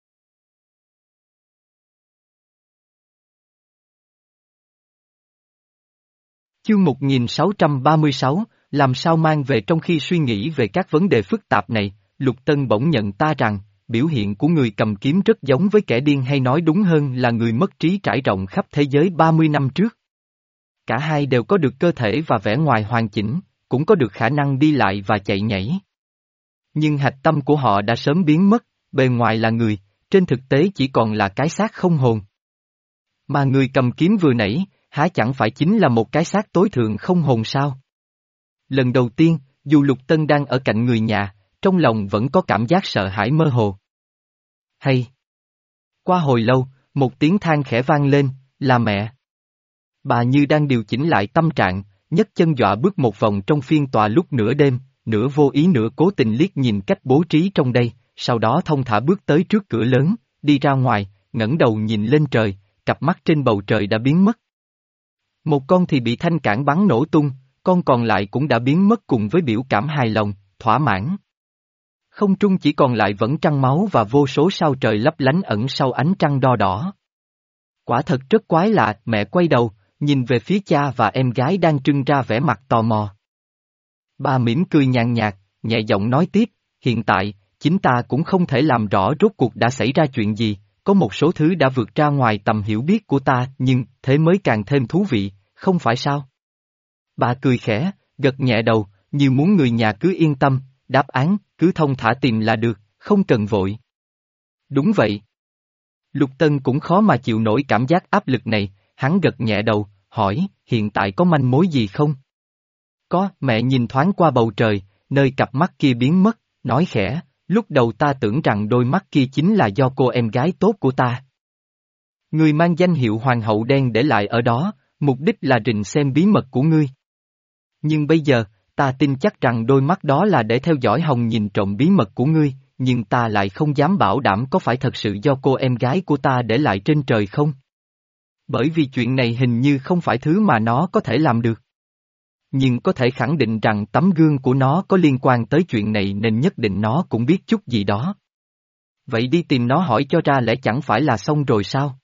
Chương một nghìn sáu trăm ba mươi sáu, làm sao mang về trong khi suy nghĩ về các vấn đề phức tạp này, Lục Tân bỗng nhận ta rằng, biểu hiện của người cầm kiếm rất giống với kẻ điên hay nói đúng hơn là người mất trí trải rộng khắp thế giới ba mươi năm trước. Cả hai đều có được cơ thể và vẻ ngoài hoàn chỉnh, cũng có được khả năng đi lại và chạy nhảy. Nhưng hạch tâm của họ đã sớm biến mất, bề ngoài là người, trên thực tế chỉ còn là cái xác không hồn. Mà người cầm kiếm vừa nãy, há chẳng phải chính là một cái xác tối thượng không hồn sao? Lần đầu tiên, dù Lục Tân đang ở cạnh người nhà, trong lòng vẫn có cảm giác sợ hãi mơ hồ. Hay! Qua hồi lâu, một tiếng than khẽ vang lên, là mẹ. Bà như đang điều chỉnh lại tâm trạng, nhấc chân dọa bước một vòng trong phiên tòa lúc nửa đêm, nửa vô ý nửa cố tình liếc nhìn cách bố trí trong đây, sau đó thông thả bước tới trước cửa lớn, đi ra ngoài, ngẩng đầu nhìn lên trời, cặp mắt trên bầu trời đã biến mất. Một con thì bị thanh cản bắn nổ tung, con còn lại cũng đã biến mất cùng với biểu cảm hài lòng, thỏa mãn. Không trung chỉ còn lại vẫn trăng máu và vô số sao trời lấp lánh ẩn sau ánh trăng đo đỏ. Quả thật rất quái lạ, mẹ quay đầu, nhìn về phía cha và em gái đang trưng ra vẻ mặt tò mò. Bà mỉm cười nhàn nhạt, nhẹ giọng nói tiếp, hiện tại, chính ta cũng không thể làm rõ rốt cuộc đã xảy ra chuyện gì, có một số thứ đã vượt ra ngoài tầm hiểu biết của ta, nhưng thế mới càng thêm thú vị, không phải sao? Bà cười khẽ, gật nhẹ đầu, như muốn người nhà cứ yên tâm, đáp án, cứ thông thả tìm là được, không cần vội. Đúng vậy. Lục Tân cũng khó mà chịu nổi cảm giác áp lực này, hắn gật nhẹ đầu, hỏi, hiện tại có manh mối gì không? Có, mẹ nhìn thoáng qua bầu trời, nơi cặp mắt kia biến mất, nói khẽ, lúc đầu ta tưởng rằng đôi mắt kia chính là do cô em gái tốt của ta. Người mang danh hiệu Hoàng hậu đen để lại ở đó, mục đích là rình xem bí mật của ngươi. Nhưng bây giờ, ta tin chắc rằng đôi mắt đó là để theo dõi hòng nhìn trộm bí mật của ngươi, nhưng ta lại không dám bảo đảm có phải thật sự do cô em gái của ta để lại trên trời không? Bởi vì chuyện này hình như không phải thứ mà nó có thể làm được. Nhưng có thể khẳng định rằng tấm gương của nó có liên quan tới chuyện này nên nhất định nó cũng biết chút gì đó. Vậy đi tìm nó hỏi cho ra lẽ chẳng phải là xong rồi sao?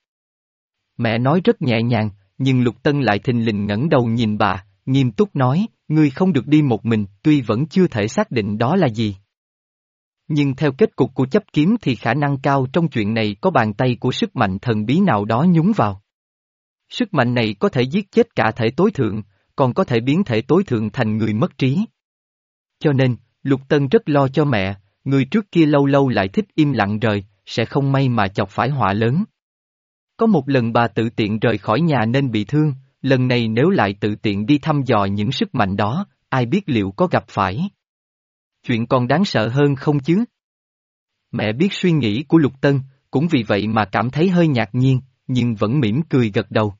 Mẹ nói rất nhẹ nhàng, nhưng Lục Tân lại thình lình ngẩng đầu nhìn bà, nghiêm túc nói, ngươi không được đi một mình, tuy vẫn chưa thể xác định đó là gì. Nhưng theo kết cục của chấp kiếm thì khả năng cao trong chuyện này có bàn tay của sức mạnh thần bí nào đó nhúng vào. Sức mạnh này có thể giết chết cả thể tối thượng, còn có thể biến thể tối thượng thành người mất trí. Cho nên, Lục Tân rất lo cho mẹ, người trước kia lâu lâu lại thích im lặng rời, sẽ không may mà chọc phải họa lớn. Có một lần bà tự tiện rời khỏi nhà nên bị thương, lần này nếu lại tự tiện đi thăm dò những sức mạnh đó, ai biết liệu có gặp phải. Chuyện còn đáng sợ hơn không chứ? Mẹ biết suy nghĩ của Lục Tân, cũng vì vậy mà cảm thấy hơi ngạc nhiên, nhưng vẫn mỉm cười gật đầu.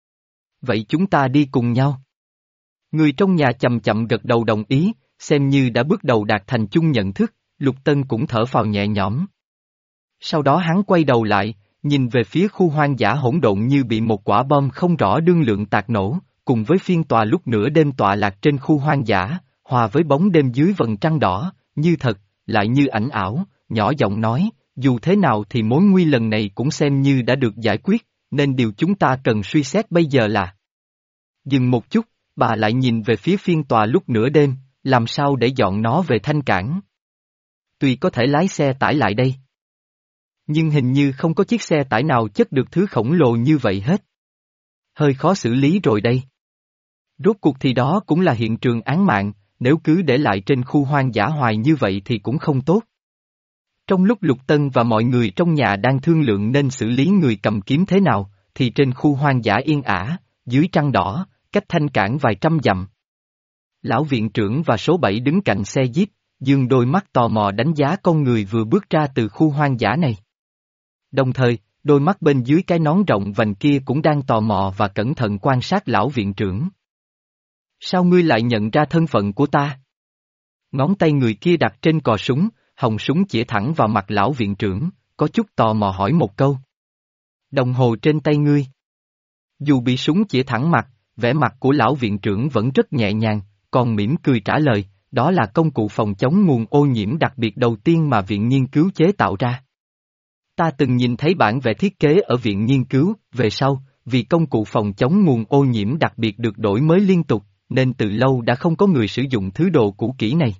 Vậy chúng ta đi cùng nhau. Người trong nhà chậm chậm gật đầu đồng ý, xem như đã bước đầu đạt thành chung nhận thức, Lục Tân cũng thở phào nhẹ nhõm. Sau đó hắn quay đầu lại, nhìn về phía khu hoang dã hỗn độn như bị một quả bom không rõ đương lượng tạc nổ, cùng với phiên tòa lúc nửa đêm tọa lạc trên khu hoang dã, hòa với bóng đêm dưới vầng trăng đỏ, như thật, lại như ảnh ảo, nhỏ giọng nói, dù thế nào thì mối nguy lần này cũng xem như đã được giải quyết, nên điều chúng ta cần suy xét bây giờ là. Dừng một chút, bà lại nhìn về phía phiên tòa lúc nửa đêm, làm sao để dọn nó về Thanh Cảng. Tuy có thể lái xe tải lại đây, nhưng hình như không có chiếc xe tải nào chất được thứ khổng lồ như vậy hết. Hơi khó xử lý rồi đây. Rốt cuộc thì đó cũng là hiện trường án mạng, nếu cứ để lại trên khu hoang dã hoài như vậy thì cũng không tốt. Trong lúc Lục Tân và mọi người trong nhà đang thương lượng nên xử lý người cầm kiếm thế nào, thì trên khu hoang dã yên ả, dưới trăng đỏ, cách Thanh Cảng vài trăm dặm. Lão viện trưởng và số bảy đứng cạnh xe jeep, dương đôi mắt tò mò đánh giá con người vừa bước ra từ khu hoang dã này. Đồng thời, đôi mắt bên dưới cái nón rộng vành kia cũng đang tò mò và cẩn thận quan sát lão viện trưởng. Sao ngươi lại nhận ra thân phận của ta? Ngón tay người kia đặt trên cò súng, họng súng chĩa thẳng vào mặt lão viện trưởng, có chút tò mò hỏi một câu. Đồng hồ trên tay ngươi. Dù bị súng chĩa thẳng mặt, vẻ mặt của lão viện trưởng vẫn rất nhẹ nhàng, còn mỉm cười trả lời, đó là công cụ phòng chống nguồn ô nhiễm đặc biệt đầu tiên mà viện nghiên cứu chế tạo ra. Ta từng nhìn thấy bản vẽ thiết kế ở viện nghiên cứu, về sau, vì công cụ phòng chống nguồn ô nhiễm đặc biệt được đổi mới liên tục, nên từ lâu đã không có người sử dụng thứ đồ cũ kỹ này.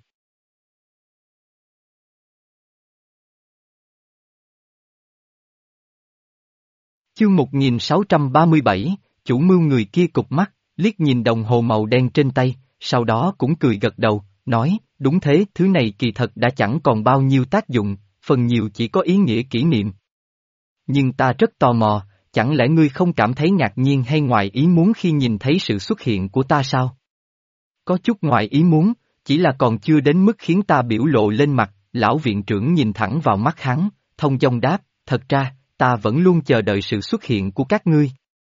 Chương một nghìn sáu trăm ba mươi bảy, chủ mưu người kia cụp mắt, liếc nhìn đồng hồ màu đen trên tay, sau đó cũng cười gật đầu, nói, đúng thế, thứ này kỳ thật đã chẳng còn bao nhiêu tác dụng, phần nhiều chỉ có ý nghĩa kỷ niệm. Nhưng ta rất tò mò, chẳng lẽ ngươi không cảm thấy ngạc nhiên hay ngoài ý muốn khi nhìn thấy sự xuất hiện của ta sao? Có chút ngoài ý muốn, chỉ là còn chưa đến mức khiến ta biểu lộ lên mặt, lão viện trưởng nhìn thẳng vào mắt hắn, thông dong đáp, thật ra, ta vẫn luôn chờ đợi sự xuất hiện của các ngươi.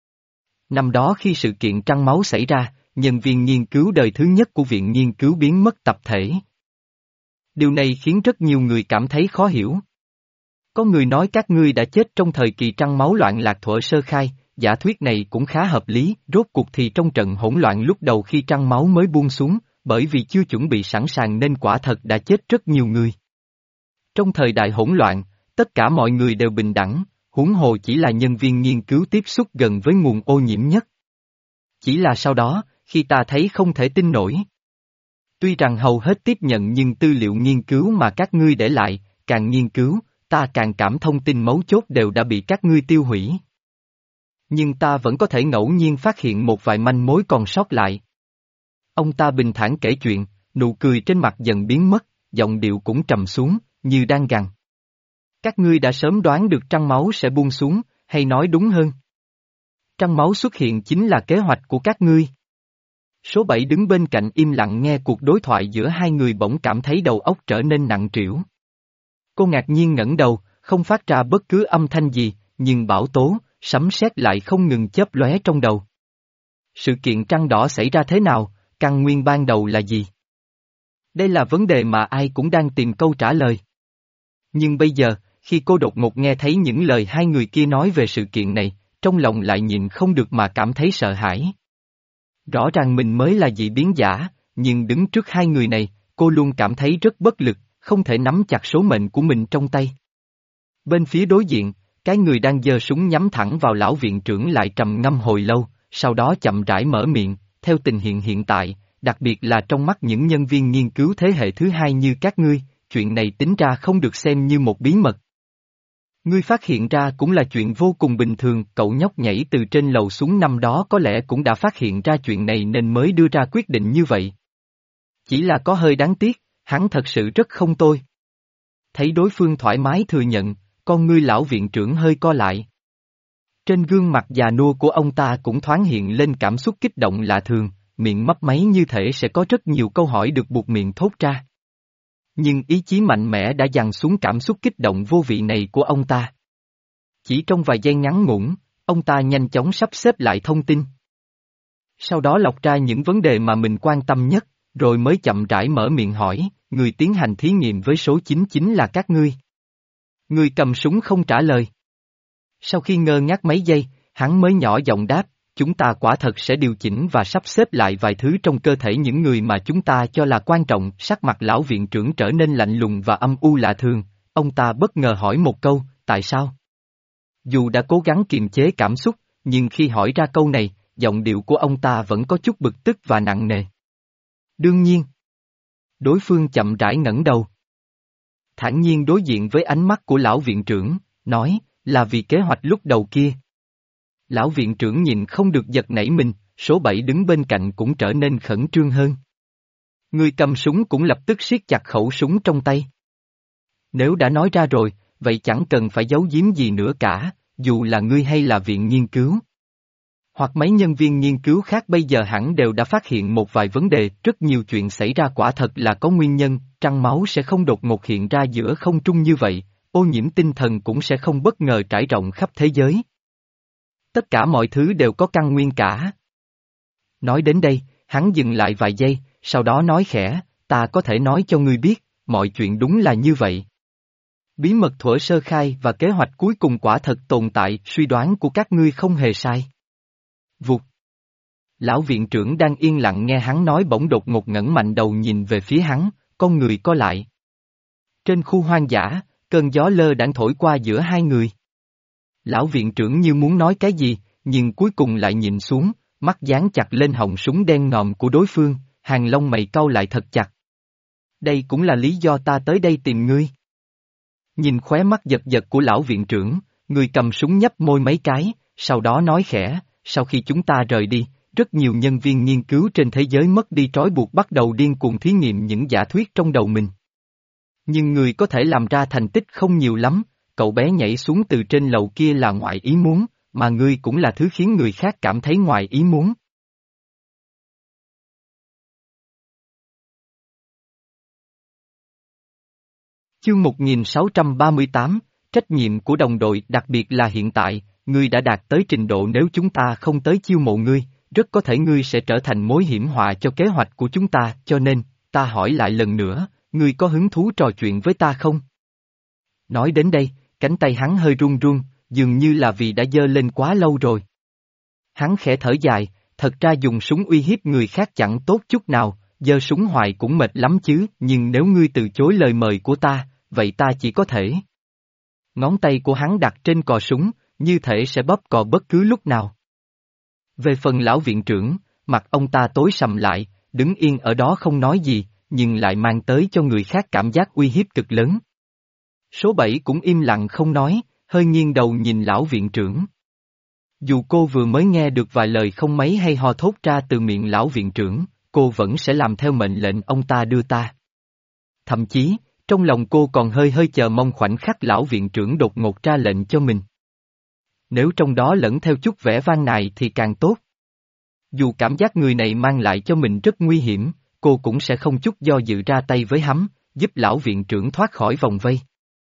Năm đó khi sự kiện trăng máu xảy ra, nhân viên nghiên cứu đời thứ nhất của viện nghiên cứu biến mất tập thể. Điều này khiến rất nhiều người cảm thấy khó hiểu. Có người nói các ngươi đã chết trong thời kỳ trăng máu loạn lạc thuở sơ khai, giả thuyết này cũng khá hợp lý, rốt cuộc thì trong trận hỗn loạn lúc đầu khi trăng máu mới buông xuống, bởi vì chưa chuẩn bị sẵn sàng nên quả thật đã chết rất nhiều người. Trong thời đại hỗn loạn, tất cả mọi người đều bình đẳng, huống hồ chỉ là nhân viên nghiên cứu tiếp xúc gần với nguồn ô nhiễm nhất. Chỉ là sau đó, khi ta thấy không thể tin nổi. Tuy rằng hầu hết tiếp nhận nhưng tư liệu nghiên cứu mà các ngươi để lại, càng nghiên cứu, ta càng cảm thông tin mấu chốt đều đã bị các ngươi tiêu hủy. Nhưng ta vẫn có thể ngẫu nhiên phát hiện một vài manh mối còn sót lại. Ông ta bình thản kể chuyện, nụ cười trên mặt dần biến mất, giọng điệu cũng trầm xuống, như đang gằn. Các ngươi đã sớm đoán được trăng máu sẽ buông xuống, hay nói đúng hơn. Trăng máu xuất hiện chính là kế hoạch của các ngươi. Số bảy đứng bên cạnh im lặng nghe cuộc đối thoại giữa hai người bỗng cảm thấy đầu óc trở nên nặng trĩu. Cô ngạc nhiên ngẩng đầu, không phát ra bất cứ âm thanh gì, nhưng bão tố, sấm sét lại không ngừng chớp lóe trong đầu. Sự kiện trăng đỏ xảy ra thế nào, căn nguyên ban đầu là gì? Đây là vấn đề mà ai cũng đang tìm câu trả lời. Nhưng bây giờ, khi cô đột ngột nghe thấy những lời hai người kia nói về sự kiện này, trong lòng lại nhịn không được mà cảm thấy sợ hãi. Rõ ràng mình mới là dị biến giả, nhưng đứng trước hai người này, cô luôn cảm thấy rất bất lực, không thể nắm chặt số mệnh của mình trong tay. Bên phía đối diện, cái người đang giơ súng nhắm thẳng vào lão viện trưởng lại trầm ngâm hồi lâu, sau đó chậm rãi mở miệng, theo tình hình hiện tại, đặc biệt là trong mắt những nhân viên nghiên cứu thế hệ thứ hai như các ngươi, chuyện này tính ra không được xem như một bí mật. Ngươi phát hiện ra cũng là chuyện vô cùng bình thường, cậu nhóc nhảy từ trên lầu xuống năm đó có lẽ cũng đã phát hiện ra chuyện này nên mới đưa ra quyết định như vậy. Chỉ là có hơi đáng tiếc, hắn thật sự rất không tôi. Thấy đối phương thoải mái thừa nhận, con ngươi lão viện trưởng hơi co lại. Trên gương mặt già nua của ông ta cũng thoáng hiện lên cảm xúc kích động lạ thường, miệng mấp máy như thể sẽ có rất nhiều câu hỏi được buộc miệng thốt ra. Nhưng ý chí mạnh mẽ đã dằn xuống cảm xúc kích động vô vị này của ông ta. Chỉ trong vài giây ngắn ngủn, ông ta nhanh chóng sắp xếp lại thông tin. Sau đó lọc ra những vấn đề mà mình quan tâm nhất, rồi mới chậm rãi mở miệng hỏi, người tiến hành thí nghiệm với số chín chính là các ngươi. Người cầm súng không trả lời. Sau khi ngơ ngác mấy giây, hắn mới nhỏ giọng đáp, chúng ta quả thật sẽ điều chỉnh và sắp xếp lại vài thứ trong cơ thể những người mà chúng ta cho là quan trọng. Sắc mặt lão viện trưởng trở nên lạnh lùng và âm u lạ thường, ông ta bất ngờ hỏi một câu, tại sao? Dù đã cố gắng kiềm chế cảm xúc, nhưng khi hỏi ra câu này, giọng điệu của ông ta vẫn có chút bực tức và nặng nề. Đương nhiên. Đối phương chậm rãi ngẩng đầu. Thản nhiên đối diện với ánh mắt của lão viện trưởng, nói, là vì kế hoạch lúc đầu kia. Lão viện trưởng nhìn không được giật nảy mình, số bảy đứng bên cạnh cũng trở nên khẩn trương hơn. Người cầm súng cũng lập tức siết chặt khẩu súng trong tay. Nếu đã nói ra rồi, vậy chẳng cần phải giấu giếm gì nữa cả, dù là ngươi hay là viện nghiên cứu. Hoặc mấy nhân viên nghiên cứu khác bây giờ hẳn đều đã phát hiện một vài vấn đề, rất nhiều chuyện xảy ra quả thật là có nguyên nhân, trăng máu sẽ không đột ngột hiện ra giữa không trung như vậy, ô nhiễm tinh thần cũng sẽ không bất ngờ trải rộng khắp thế giới. Tất cả mọi thứ đều có căn nguyên cả. Nói đến đây, hắn dừng lại vài giây, sau đó nói khẽ, ta có thể nói cho ngươi biết, mọi chuyện đúng là như vậy. Bí mật thuở sơ khai và kế hoạch cuối cùng quả thật tồn tại, suy đoán của các ngươi không hề sai. Vụt. Lão viện trưởng đang yên lặng nghe hắn nói bỗng đột ngột ngẩng mạnh đầu nhìn về phía hắn, con người co lại. Trên khu hoang dã, cơn gió lơ đãng thổi qua giữa hai người. Lão viện trưởng như muốn nói cái gì, nhưng cuối cùng lại nhìn xuống, mắt dán chặt lên họng súng đen ngòm của đối phương, hàng lông mày cau lại thật chặt. Đây cũng là lý do ta tới đây tìm ngươi. Nhìn khóe mắt giật giật của lão viện trưởng, người cầm súng nhấp môi mấy cái, sau đó nói khẽ, sau khi chúng ta rời đi, rất nhiều nhân viên nghiên cứu trên thế giới mất đi trói buộc bắt đầu điên cuồng thí nghiệm những giả thuyết trong đầu mình. Nhưng người có thể làm ra thành tích không nhiều lắm, cậu bé nhảy xuống từ trên lầu kia là ngoại ý muốn, mà ngươi cũng là thứ khiến người khác cảm thấy ngoại ý muốn. Chương một nghìn sáu trăm ba mươi tám, trách nhiệm của đồng đội đặc biệt là hiện tại, ngươi đã đạt tới trình độ nếu chúng ta không tới chiêu mộ ngươi, rất có thể ngươi sẽ trở thành mối hiểm họa cho kế hoạch của chúng ta, cho nên, ta hỏi lại lần nữa, ngươi có hứng thú trò chuyện với ta không? Nói đến đây, cánh tay hắn hơi run run, dường như là vì đã giơ lên quá lâu rồi. Hắn khẽ thở dài, thật ra dùng súng uy hiếp người khác chẳng tốt chút nào, giơ súng hoài cũng mệt lắm chứ, nhưng nếu ngươi từ chối lời mời của ta, vậy ta chỉ có thể. Ngón tay của hắn đặt trên cò súng, như thể sẽ bóp cò bất cứ lúc nào. Về phần lão viện trưởng, mặt ông ta tối sầm lại, đứng yên ở đó không nói gì, nhưng lại mang tới cho người khác cảm giác uy hiếp cực lớn. Số bảy cũng im lặng không nói, hơi nghiêng đầu nhìn lão viện trưởng. Dù cô vừa mới nghe được vài lời không mấy hay ho thốt ra từ miệng lão viện trưởng, cô vẫn sẽ làm theo mệnh lệnh ông ta đưa ta. Thậm chí, trong lòng cô còn hơi hơi chờ mong khoảnh khắc lão viện trưởng đột ngột ra lệnh cho mình. Nếu trong đó lẫn theo chút vẻ van nài thì càng tốt. Dù cảm giác người này mang lại cho mình rất nguy hiểm, cô cũng sẽ không chút do dự ra tay với hắn, giúp lão viện trưởng thoát khỏi vòng vây.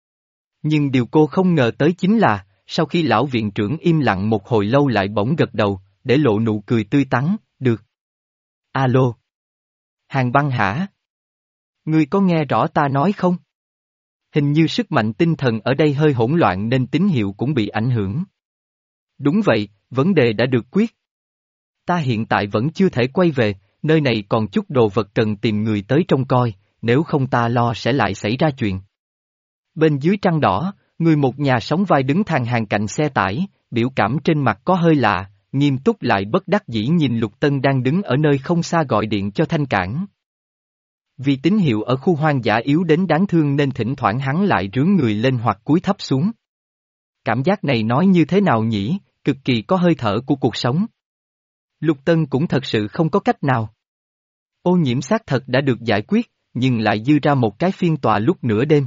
Nhưng điều cô không ngờ tới chính là, sau khi lão viện trưởng im lặng một hồi lâu lại bỗng gật đầu, để lộ nụ cười tươi tắn, được. Alo. Hàng Băng hả? Ngươi có nghe rõ ta nói không? Hình như sức mạnh tinh thần ở đây hơi hỗn loạn nên tín hiệu cũng bị ảnh hưởng. Đúng vậy, vấn đề đã được quyết. Ta hiện tại vẫn chưa thể quay về, nơi này còn chút đồ vật cần tìm người tới trông coi, nếu không ta lo sẽ lại xảy ra chuyện. Bên dưới trăng đỏ, người một nhà sóng vai đứng thang hàng cạnh xe tải, biểu cảm trên mặt có hơi lạ, nghiêm túc lại bất đắc dĩ nhìn Lục Tân đang đứng ở nơi không xa gọi điện cho Thanh Cảng. Vì tín hiệu ở khu hoang dã yếu đến đáng thương nên thỉnh thoảng hắn lại rướn người lên hoặc cúi thấp xuống. Cảm giác này nói như thế nào nhỉ, cực kỳ có hơi thở của cuộc sống. Lục Tân cũng thật sự không có cách nào. Ô nhiễm xác thật đã được giải quyết, nhưng lại dư ra một cái phiên tòa lúc nửa đêm.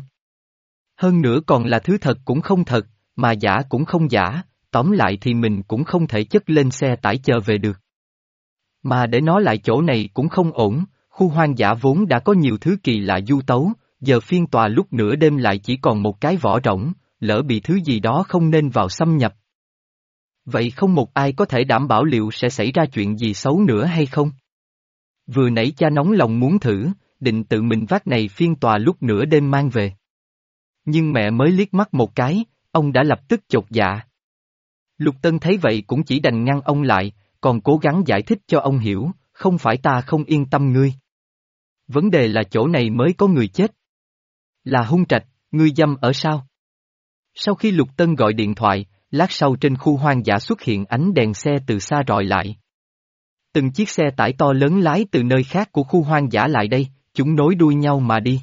Hơn nữa còn là thứ thật cũng không thật, mà giả cũng không giả, tóm lại thì mình cũng không thể chất lên xe tải chờ về được. Mà để nói lại chỗ này cũng không ổn, khu hoang dã vốn đã có nhiều thứ kỳ lạ du tấu, giờ phiên tòa lúc nửa đêm lại chỉ còn một cái vỏ rỗng, lỡ bị thứ gì đó không nên vào xâm nhập. Vậy không một ai có thể đảm bảo liệu sẽ xảy ra chuyện gì xấu nữa hay không? Vừa nãy cha nóng lòng muốn thử, định tự mình vác này phiên tòa lúc nửa đêm mang về. Nhưng mẹ mới liếc mắt một cái, ông đã lập tức chột dạ. Lục Tân thấy vậy cũng chỉ đành ngăn ông lại, còn cố gắng giải thích cho ông hiểu, không phải ta không yên tâm ngươi. Vấn đề là chỗ này mới có người chết. Là Hung Trạch, ngươi dâm ở sao? Sau khi Lục Tân gọi điện thoại, lát sau trên khu hoang dã xuất hiện ánh đèn xe từ xa rọi lại. Từng chiếc xe tải to lớn lái từ nơi khác của khu hoang dã lại đây, chúng nối đuôi nhau mà đi.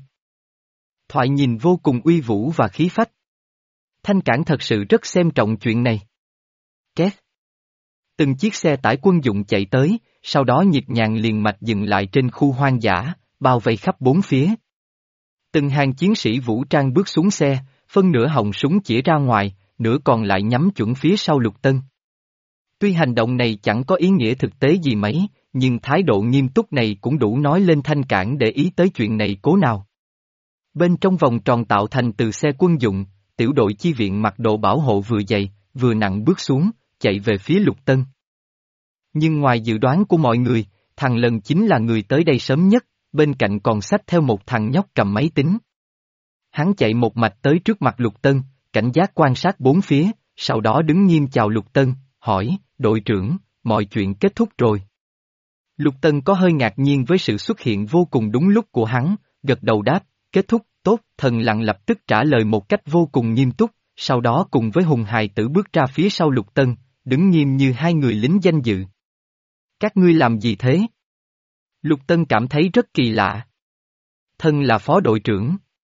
Thoại nhìn vô cùng uy vũ và khí phách. Thanh Cảng thật sự rất xem trọng chuyện này. Két. Từng chiếc xe tải quân dụng chạy tới, sau đó nhịp nhàng liền mạch dừng lại trên khu hoang dã, bao vây khắp bốn phía. Từng hàng chiến sĩ vũ trang bước xuống xe, phân nửa họng súng chĩa ra ngoài, nửa còn lại nhắm chuẩn phía sau Lục Tân. Tuy hành động này chẳng có ý nghĩa thực tế gì mấy, nhưng thái độ nghiêm túc này cũng đủ nói lên Thanh Cảng để ý tới chuyện này cố nào. Bên trong vòng tròn tạo thành từ xe quân dụng, tiểu đội chi viện mặc đồ bảo hộ vừa dày, vừa nặng bước xuống, chạy về phía Lục Tân. Nhưng ngoài dự đoán của mọi người, thằng Lần chính là người tới đây sớm nhất, bên cạnh còn xách theo một thằng nhóc cầm máy tính. Hắn chạy một mạch tới trước mặt Lục Tân, cảnh giác quan sát bốn phía, sau đó đứng nghiêm chào Lục Tân, hỏi, đội trưởng, mọi chuyện kết thúc rồi. Lục Tân có hơi ngạc nhiên với sự xuất hiện vô cùng đúng lúc của hắn, gật đầu đáp, kết thúc, tốt, thần lặng lập tức trả lời một cách vô cùng nghiêm túc, sau đó cùng với Hùng Hài Tử bước ra phía sau Lục Tân, đứng nghiêm như hai người lính danh dự. Các ngươi làm gì thế? Lục Tân cảm thấy rất kỳ lạ. Thân là phó đội trưởng.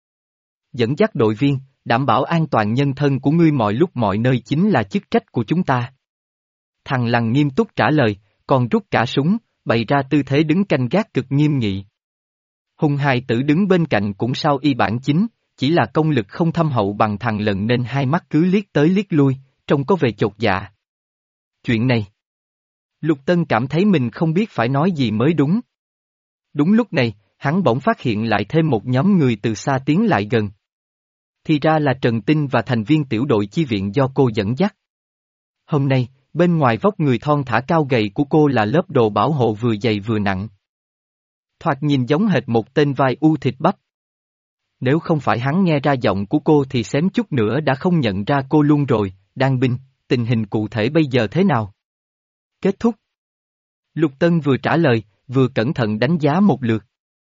Dẫn dắt đội viên, đảm bảo an toàn nhân thân của ngươi mọi lúc mọi nơi chính là chức trách của chúng ta. Thằng Lằn nghiêm túc trả lời, còn rút cả súng, bày ra tư thế đứng canh gác cực nghiêm nghị. Hùng Hài Tử đứng bên cạnh cũng sao y bản chính, chỉ là công lực không thâm hậu bằng thằng Lần nên hai mắt cứ liếc tới liếc lui, trông có vẻ chột dạ. Chuyện này. Lục Tân cảm thấy mình không biết phải nói gì mới đúng. Đúng lúc này, hắn bỗng phát hiện lại thêm một nhóm người từ xa tiến lại gần. Thì ra là Trần Tinh và thành viên tiểu đội chi viện do cô dẫn dắt. Hôm nay, bên ngoài vóc người thon thả cao gầy của cô là lớp đồ bảo hộ vừa dày vừa nặng. Thoạt nhìn giống hệt một tên vai u thịt bắp. Nếu không phải hắn nghe ra giọng của cô thì xém chút nữa đã không nhận ra cô luôn rồi. Đan binh, tình hình cụ thể bây giờ thế nào? Kết thúc. Lục Tân vừa trả lời, vừa cẩn thận đánh giá một lượt.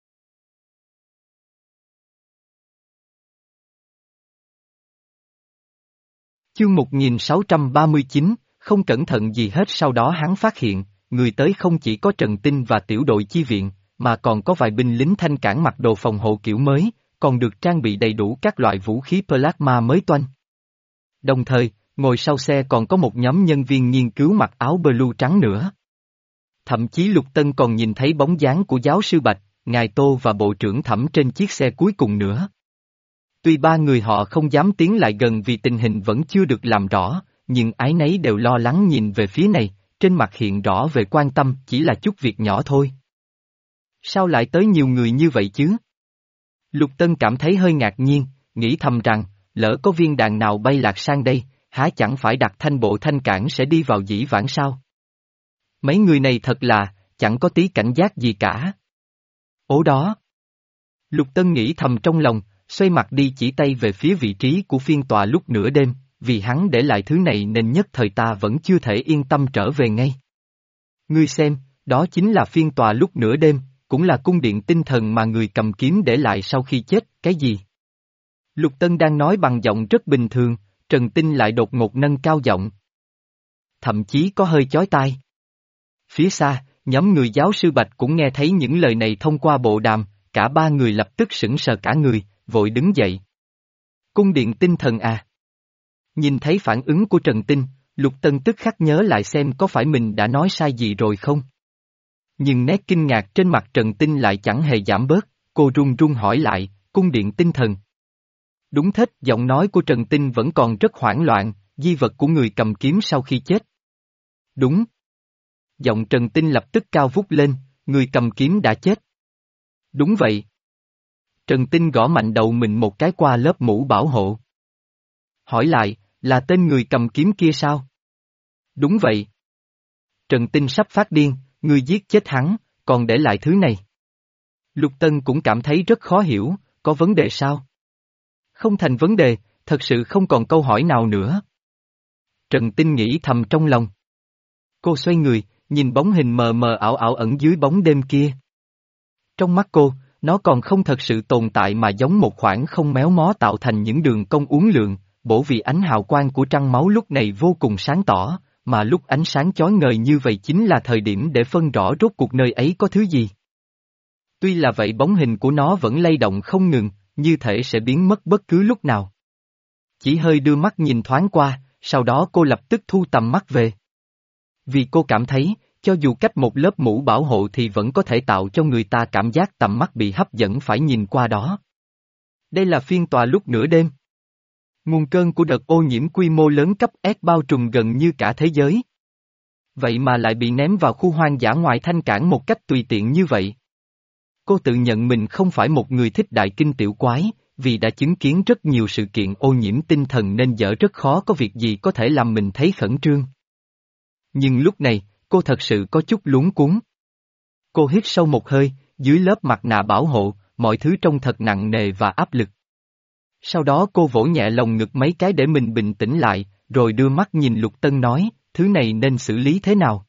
Chương một nghìn sáu trăm ba mươi chín, không cẩn thận gì hết. Sau đó hắn phát hiện, người tới không chỉ có Trần Tinh và tiểu đội chi viện, mà còn có vài binh lính Thanh Cảng mặc đồ phòng hộ kiểu mới, còn được trang bị đầy đủ các loại vũ khí plasma mới toanh. Đồng thời, ngồi sau xe còn có một nhóm nhân viên nghiên cứu mặc áo blue trắng nữa. Thậm chí Lục Tân còn nhìn thấy bóng dáng của giáo sư Bạch, ngài Tô và bộ trưởng Thẩm trên chiếc xe cuối cùng nữa. Tuy ba người họ không dám tiến lại gần vì tình hình vẫn chưa được làm rõ, nhưng ái nấy đều lo lắng nhìn về phía này, trên mặt hiện rõ về quan tâm, chỉ là chút việc nhỏ thôi. Sao lại tới nhiều người như vậy chứ? Lục Tân cảm thấy hơi ngạc nhiên, nghĩ thầm rằng, lỡ có viên đạn nào bay lạc sang đây, há chẳng phải đặt thanh bộ Thanh Cảng sẽ đi vào dĩ vãng sao? Mấy người này thật là, chẳng có tí cảnh giác gì cả. Ố đó! Lục Tân nghĩ thầm trong lòng, xoay mặt đi chỉ tay về phía vị trí của phiên tòa lúc nửa đêm, vì hắn để lại thứ này nên nhất thời ta vẫn chưa thể yên tâm trở về ngay. Ngươi xem, đó chính là phiên tòa lúc nửa đêm, cũng là cung điện tinh thần mà người cầm kiếm để lại sau khi chết, cái gì? Lục Tân đang nói bằng giọng rất bình thường, Trần Tinh lại đột ngột nâng cao giọng. Thậm chí có hơi chói tai. Phía xa, nhóm người giáo sư Bạch cũng nghe thấy những lời này thông qua bộ đàm, cả ba người lập tức sững sờ cả người, vội đứng dậy. Cung điện tinh thần à? Nhìn thấy phản ứng của Trần Tinh, Lục Tân tức khắc nhớ lại xem có phải mình đã nói sai gì rồi không. Nhưng nét kinh ngạc trên mặt Trần Tinh lại chẳng hề giảm bớt, cô run run hỏi lại, cung điện tinh thần. Đúng thế, giọng nói của Trần Tinh vẫn còn rất hoảng loạn, di vật của người cầm kiếm sau khi chết. Đúng. Giọng Trần Tinh lập tức cao vút lên, người cầm kiếm đã chết. Đúng vậy. Trần Tinh gõ mạnh đầu mình một cái qua lớp mũ bảo hộ. Hỏi lại, là tên người cầm kiếm kia sao? Đúng vậy. Trần Tinh sắp phát điên, ngươi giết chết hắn, còn để lại thứ này. Lục Tân cũng cảm thấy rất khó hiểu, có vấn đề sao? Không thành vấn đề, thật sự không còn câu hỏi nào nữa. Trần Tinh nghĩ thầm trong lòng. Cô xoay người, nhìn bóng hình mờ mờ ảo ảo ẩn dưới bóng đêm kia. Trong mắt cô, nó còn không thật sự tồn tại mà giống một khoảng không méo mó tạo thành những đường cong uốn lượn, bổ vì ánh hào quang của trăng máu lúc này vô cùng sáng tỏ, mà lúc ánh sáng chói ngời như vậy chính là thời điểm để phân rõ rốt cuộc nơi ấy có thứ gì. Tuy là vậy bóng hình của nó vẫn lay động không ngừng, như thể sẽ biến mất bất cứ lúc nào. Chỉ hơi đưa mắt nhìn thoáng qua, sau đó cô lập tức thu tầm mắt về. Vì cô cảm thấy, cho dù cách một lớp mũ bảo hộ thì vẫn có thể tạo cho người ta cảm giác tầm mắt bị hấp dẫn phải nhìn qua đó. Đây là phiên tòa lúc nửa đêm. Nguồn cơn của đợt ô nhiễm quy mô lớn cấp S bao trùm gần như cả thế giới. Vậy mà lại bị ném vào khu hoang dã ngoài Thanh Cảng một cách tùy tiện như vậy. Cô tự nhận mình không phải một người thích đại kinh tiểu quái, vì đã chứng kiến rất nhiều sự kiện ô nhiễm tinh thần nên dở rất khó có việc gì có thể làm mình thấy khẩn trương. Nhưng lúc này, cô thật sự có chút luống cuống. Cô hít sâu một hơi, dưới lớp mặt nạ bảo hộ, mọi thứ trông thật nặng nề và áp lực. Sau đó cô vỗ nhẹ lồng ngực mấy cái để mình bình tĩnh lại, rồi đưa mắt nhìn Lục Tân nói, thứ này nên xử lý thế nào?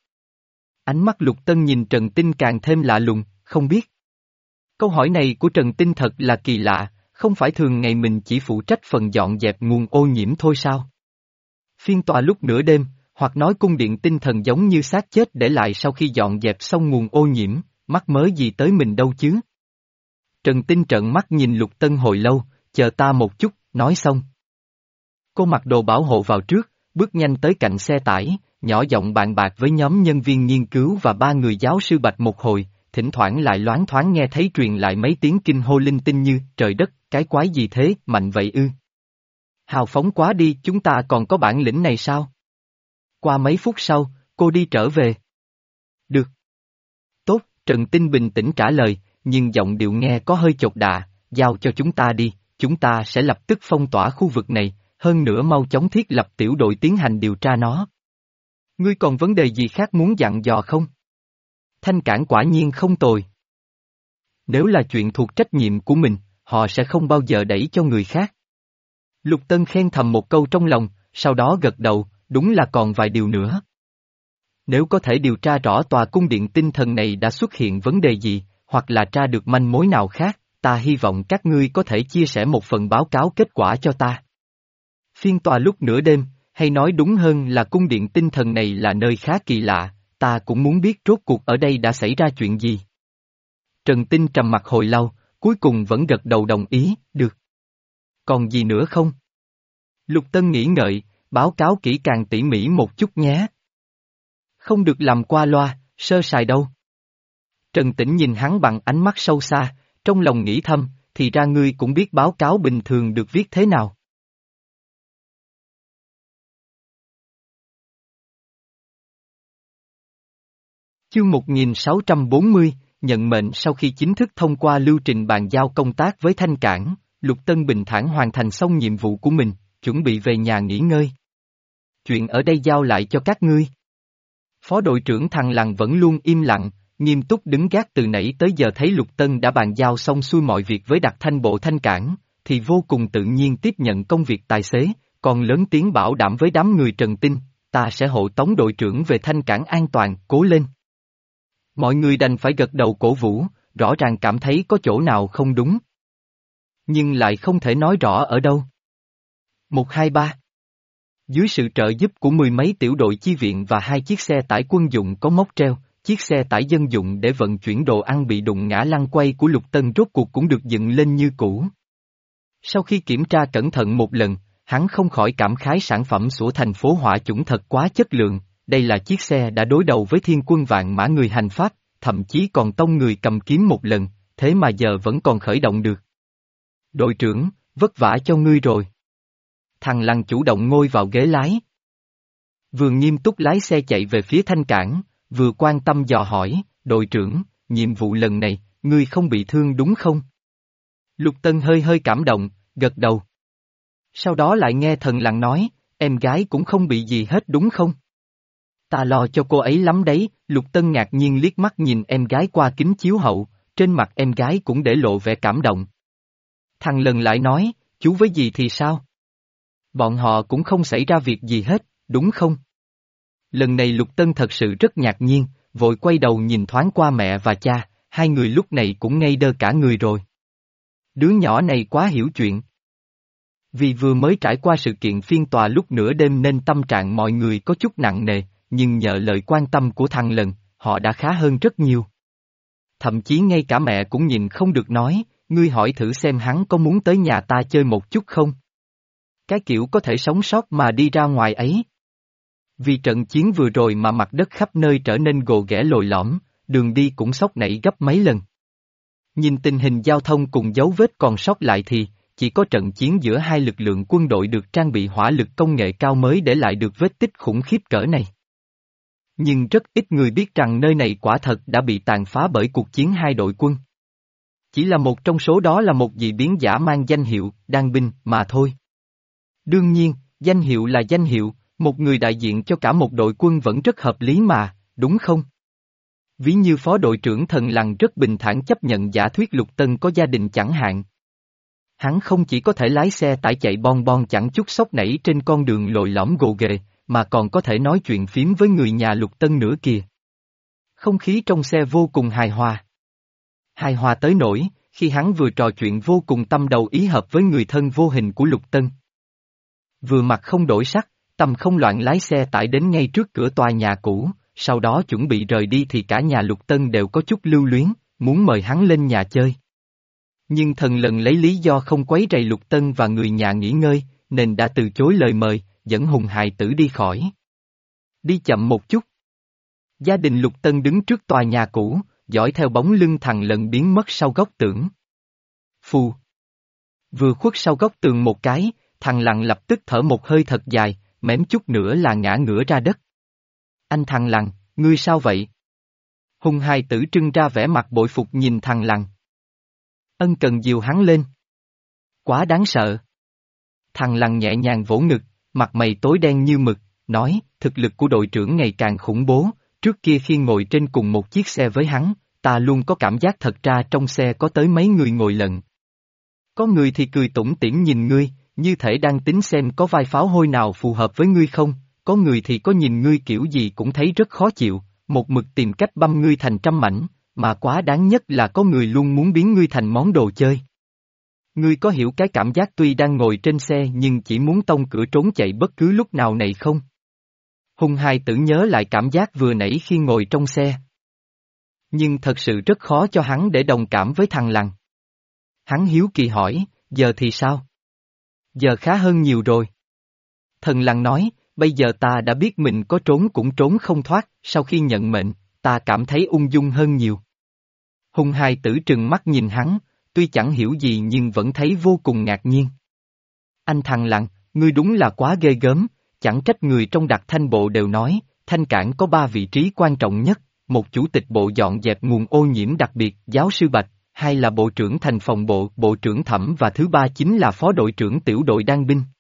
Ánh mắt Lục Tân nhìn Trần Tinh càng thêm lạ lùng, không biết. Câu hỏi này của Trần Tinh thật là kỳ lạ, không phải thường ngày mình chỉ phụ trách phần dọn dẹp nguồn ô nhiễm thôi sao? Phiên tòa lúc nửa đêm, hoặc nói cung điện tinh thần giống như xác chết để lại sau khi dọn dẹp xong nguồn ô nhiễm, mắc mớ gì tới mình đâu chứ? Trần Tinh trợn mắt nhìn Lục Tân hồi lâu, chờ ta một chút, nói xong. Cô mặc đồ bảo hộ vào trước, bước nhanh tới cạnh xe tải, nhỏ giọng bàn bạc với nhóm nhân viên nghiên cứu và ba người giáo sư Bạch một hồi, thỉnh thoảng lại loáng thoáng nghe thấy truyền lại mấy tiếng kinh hô linh tinh như, trời đất, cái quái gì thế, mạnh vậy ư? Hào phóng quá đi, chúng ta còn có bản lĩnh này sao? Qua mấy phút sau, cô đi trở về. Được. Tốt, Trần Tinh bình tĩnh trả lời, nhưng giọng điệu nghe có hơi chột dạ, giao cho chúng ta đi, chúng ta sẽ lập tức phong tỏa khu vực này, hơn nữa mau chóng thiết lập tiểu đội tiến hành điều tra nó. Ngươi còn vấn đề gì khác muốn dặn dò không? Thanh Cảng quả nhiên không tồi. Nếu là chuyện thuộc trách nhiệm của mình, họ sẽ không bao giờ đẩy cho người khác. Lục Tân khen thầm một câu trong lòng, sau đó gật đầu, đúng là còn vài điều nữa. Nếu có thể điều tra rõ tòa cung điện tinh thần này đã xuất hiện vấn đề gì, hoặc là tra được manh mối nào khác, ta hy vọng các ngươi có thể chia sẻ một phần báo cáo kết quả cho ta. Phiên tòa lúc nửa đêm, hay nói đúng hơn là cung điện tinh thần này là nơi khá kỳ lạ, ta cũng muốn biết rốt cuộc ở đây đã xảy ra chuyện gì. Trần Tinh trầm mặt hồi lâu, cuối cùng vẫn gật đầu đồng ý, được. Còn gì nữa không? Lục Tân nghĩ ngợi, báo cáo kỹ càng tỉ mỉ một chút nhé. Không được làm qua loa, sơ sài đâu. Trần Tĩnh nhìn hắn bằng ánh mắt sâu xa, trong lòng nghĩ thầm, thì ra ngươi cũng biết báo cáo bình thường được viết thế nào. Chương một nghìn sáu trăm bốn mươi, nhận mệnh. Sau khi chính thức thông qua lưu trình bàn giao công tác với Thanh Cảng, Lục Tân bình thản hoàn thành xong nhiệm vụ của mình, chuẩn bị về nhà nghỉ ngơi. Chuyện ở đây giao lại cho các ngươi. Phó đội trưởng Thằng Lằn vẫn luôn im lặng, nghiêm túc đứng gác từ nãy tới giờ thấy Lục Tân đã bàn giao xong xuôi mọi việc với đặc thanh bộ Thanh Cảng, thì vô cùng tự nhiên tiếp nhận công việc tài xế, còn lớn tiếng bảo đảm với đám người Trần Tinh, ta sẽ hộ tống đội trưởng về Thanh Cảng an toàn, cố lên. Mọi người đành phải gật đầu cổ vũ, rõ ràng cảm thấy có chỗ nào không đúng. Nhưng lại không thể nói rõ ở đâu. Một hai ba. Dưới sự trợ giúp của mười mấy tiểu đội chi viện và hai chiếc xe tải quân dụng có móc treo, chiếc xe tải dân dụng để vận chuyển đồ ăn bị đụng ngã lăn quay của Lục Tân rốt cuộc cũng được dựng lên như cũ. Sau khi kiểm tra cẩn thận một lần, hắn không khỏi cảm khái sản phẩm của thành phố Hỏa Chủng thật quá chất lượng, đây là chiếc xe đã đối đầu với thiên quân vạn mã người hành pháp, thậm chí còn tông người cầm kiếm một lần, thế mà giờ vẫn còn khởi động được. Đội trưởng, vất vả cho ngươi rồi. Thằng Lăng chủ động ngồi vào ghế lái. Vừa nghiêm túc lái xe chạy về phía Thanh Cảng, vừa quan tâm dò hỏi, đội trưởng, nhiệm vụ lần này, ngươi không bị thương đúng không? Lục Tân hơi hơi cảm động, gật đầu. Sau đó lại nghe Thần Lăng nói, em gái cũng không bị gì hết đúng không? Ta lo cho cô ấy lắm đấy, Lục Tân ngạc nhiên liếc mắt nhìn em gái qua kính chiếu hậu, trên mặt em gái cũng để lộ vẻ cảm động. Thằng Lần lại nói, chú với dì thì sao? Bọn họ cũng không xảy ra việc gì hết, đúng không? Lần này Lục Tân thật sự rất ngạc nhiên, vội quay đầu nhìn thoáng qua mẹ và cha, hai người lúc này cũng ngây đơ cả người rồi. Đứa nhỏ này quá hiểu chuyện. Vì vừa mới trải qua sự kiện phiên tòa lúc nửa đêm nên tâm trạng mọi người có chút nặng nề, nhưng nhờ lời quan tâm của thằng Lần, họ đã khá hơn rất nhiều. Thậm chí ngay cả mẹ cũng nhìn không được nói, ngươi hỏi thử xem hắn có muốn tới nhà ta chơi một chút không? Cái kiểu có thể sống sót mà đi ra ngoài ấy. Vì trận chiến vừa rồi mà mặt đất khắp nơi trở nên gồ ghẻ lồi lõm, đường đi cũng xóc nảy gấp mấy lần. Nhìn tình hình giao thông cùng dấu vết còn sót lại thì, chỉ có trận chiến giữa hai lực lượng quân đội được trang bị hỏa lực công nghệ cao mới để lại được vết tích khủng khiếp cỡ này. Nhưng rất ít người biết rằng nơi này quả thật đã bị tàn phá bởi cuộc chiến hai đội quân. Chỉ là một trong số đó là một dị biến giả mang danh hiệu, đan binh, mà thôi. Đương nhiên, danh hiệu là danh hiệu, một người đại diện cho cả một đội quân vẫn rất hợp lý mà, đúng không? Ví như phó đội trưởng Thần Lăng rất bình thản chấp nhận giả thuyết Lục Tân có gia đình chẳng hạn. Hắn không chỉ có thể lái xe tải chạy bon bon chẳng chút sốc nảy trên con đường lồi lõm gồ ghề, mà còn có thể nói chuyện phím với người nhà Lục Tân nữa kìa. Không khí trong xe vô cùng hài hòa. Hài hòa tới nỗi, khi hắn vừa trò chuyện vô cùng tâm đầu ý hợp với người thân vô hình của Lục Tân. Vừa mặt không đổi sắc, tâm không loạn lái xe tải đến ngay trước cửa tòa nhà cũ, sau đó chuẩn bị rời đi thì cả nhà Lục Tân đều có chút lưu luyến, muốn mời hắn lên nhà chơi. Nhưng Thần Lần lấy lý do không quấy rầy Lục Tân và người nhà nghỉ ngơi, nên đã từ chối lời mời, dẫn Hùng hài tử đi khỏi. Đi chậm một chút. Gia đình Lục Tân đứng trước tòa nhà cũ, dõi theo bóng lưng thằng Lần biến mất sau góc tường. Phù. Vừa khuất sau góc tường một cái, thằng Lằn lập tức thở một hơi thật dài, mém chút nữa là ngã ngửa ra đất. Anh thằng Lằn, ngươi sao vậy? Hùng hài tử trưng ra vẻ mặt bội phục nhìn thằng Lằn. Ân cần dìu hắn lên. Quá đáng sợ. Thằng Lằn nhẹ nhàng vỗ ngực, mặt mày tối đen như mực, nói, thực lực của đội trưởng ngày càng khủng bố, trước kia khi ngồi trên cùng một chiếc xe với hắn, ta luôn có cảm giác thật ra trong xe có tới mấy người ngồi lận. Có người thì cười tủm tỉm nhìn ngươi, như thể đang tính xem có vai pháo hôi nào phù hợp với ngươi không, có người thì có nhìn ngươi kiểu gì cũng thấy rất khó chịu, một mực tìm cách băm ngươi thành trăm mảnh, mà quá đáng nhất là có người luôn muốn biến ngươi thành món đồ chơi. Ngươi có hiểu cái cảm giác tuy đang ngồi trên xe nhưng chỉ muốn tông cửa trốn chạy bất cứ lúc nào này không? Hùng hài tử nhớ lại cảm giác vừa nãy khi ngồi trong xe. Nhưng thật sự rất khó cho hắn để đồng cảm với thằng Lằn. Hắn hiếu kỳ hỏi, giờ thì sao? Giờ khá hơn nhiều rồi. Thần Lằn nói, bây giờ ta đã biết mình có trốn cũng trốn không thoát, sau khi nhận mệnh, ta cảm thấy ung dung hơn nhiều. Hùng hài tử trừng mắt nhìn hắn, tuy chẳng hiểu gì nhưng vẫn thấy vô cùng ngạc nhiên. Anh thằng Lằn, ngươi đúng là quá ghê gớm, chẳng trách người trong đặc thanh bộ đều nói, Thanh Cảng có ba vị trí quan trọng nhất, một chủ tịch bộ dọn dẹp nguồn ô nhiễm đặc biệt, giáo sư Bạch, hai là bộ trưởng thành phòng bộ, bộ trưởng Thẩm và thứ ba chính là phó đội trưởng tiểu đội đan binh.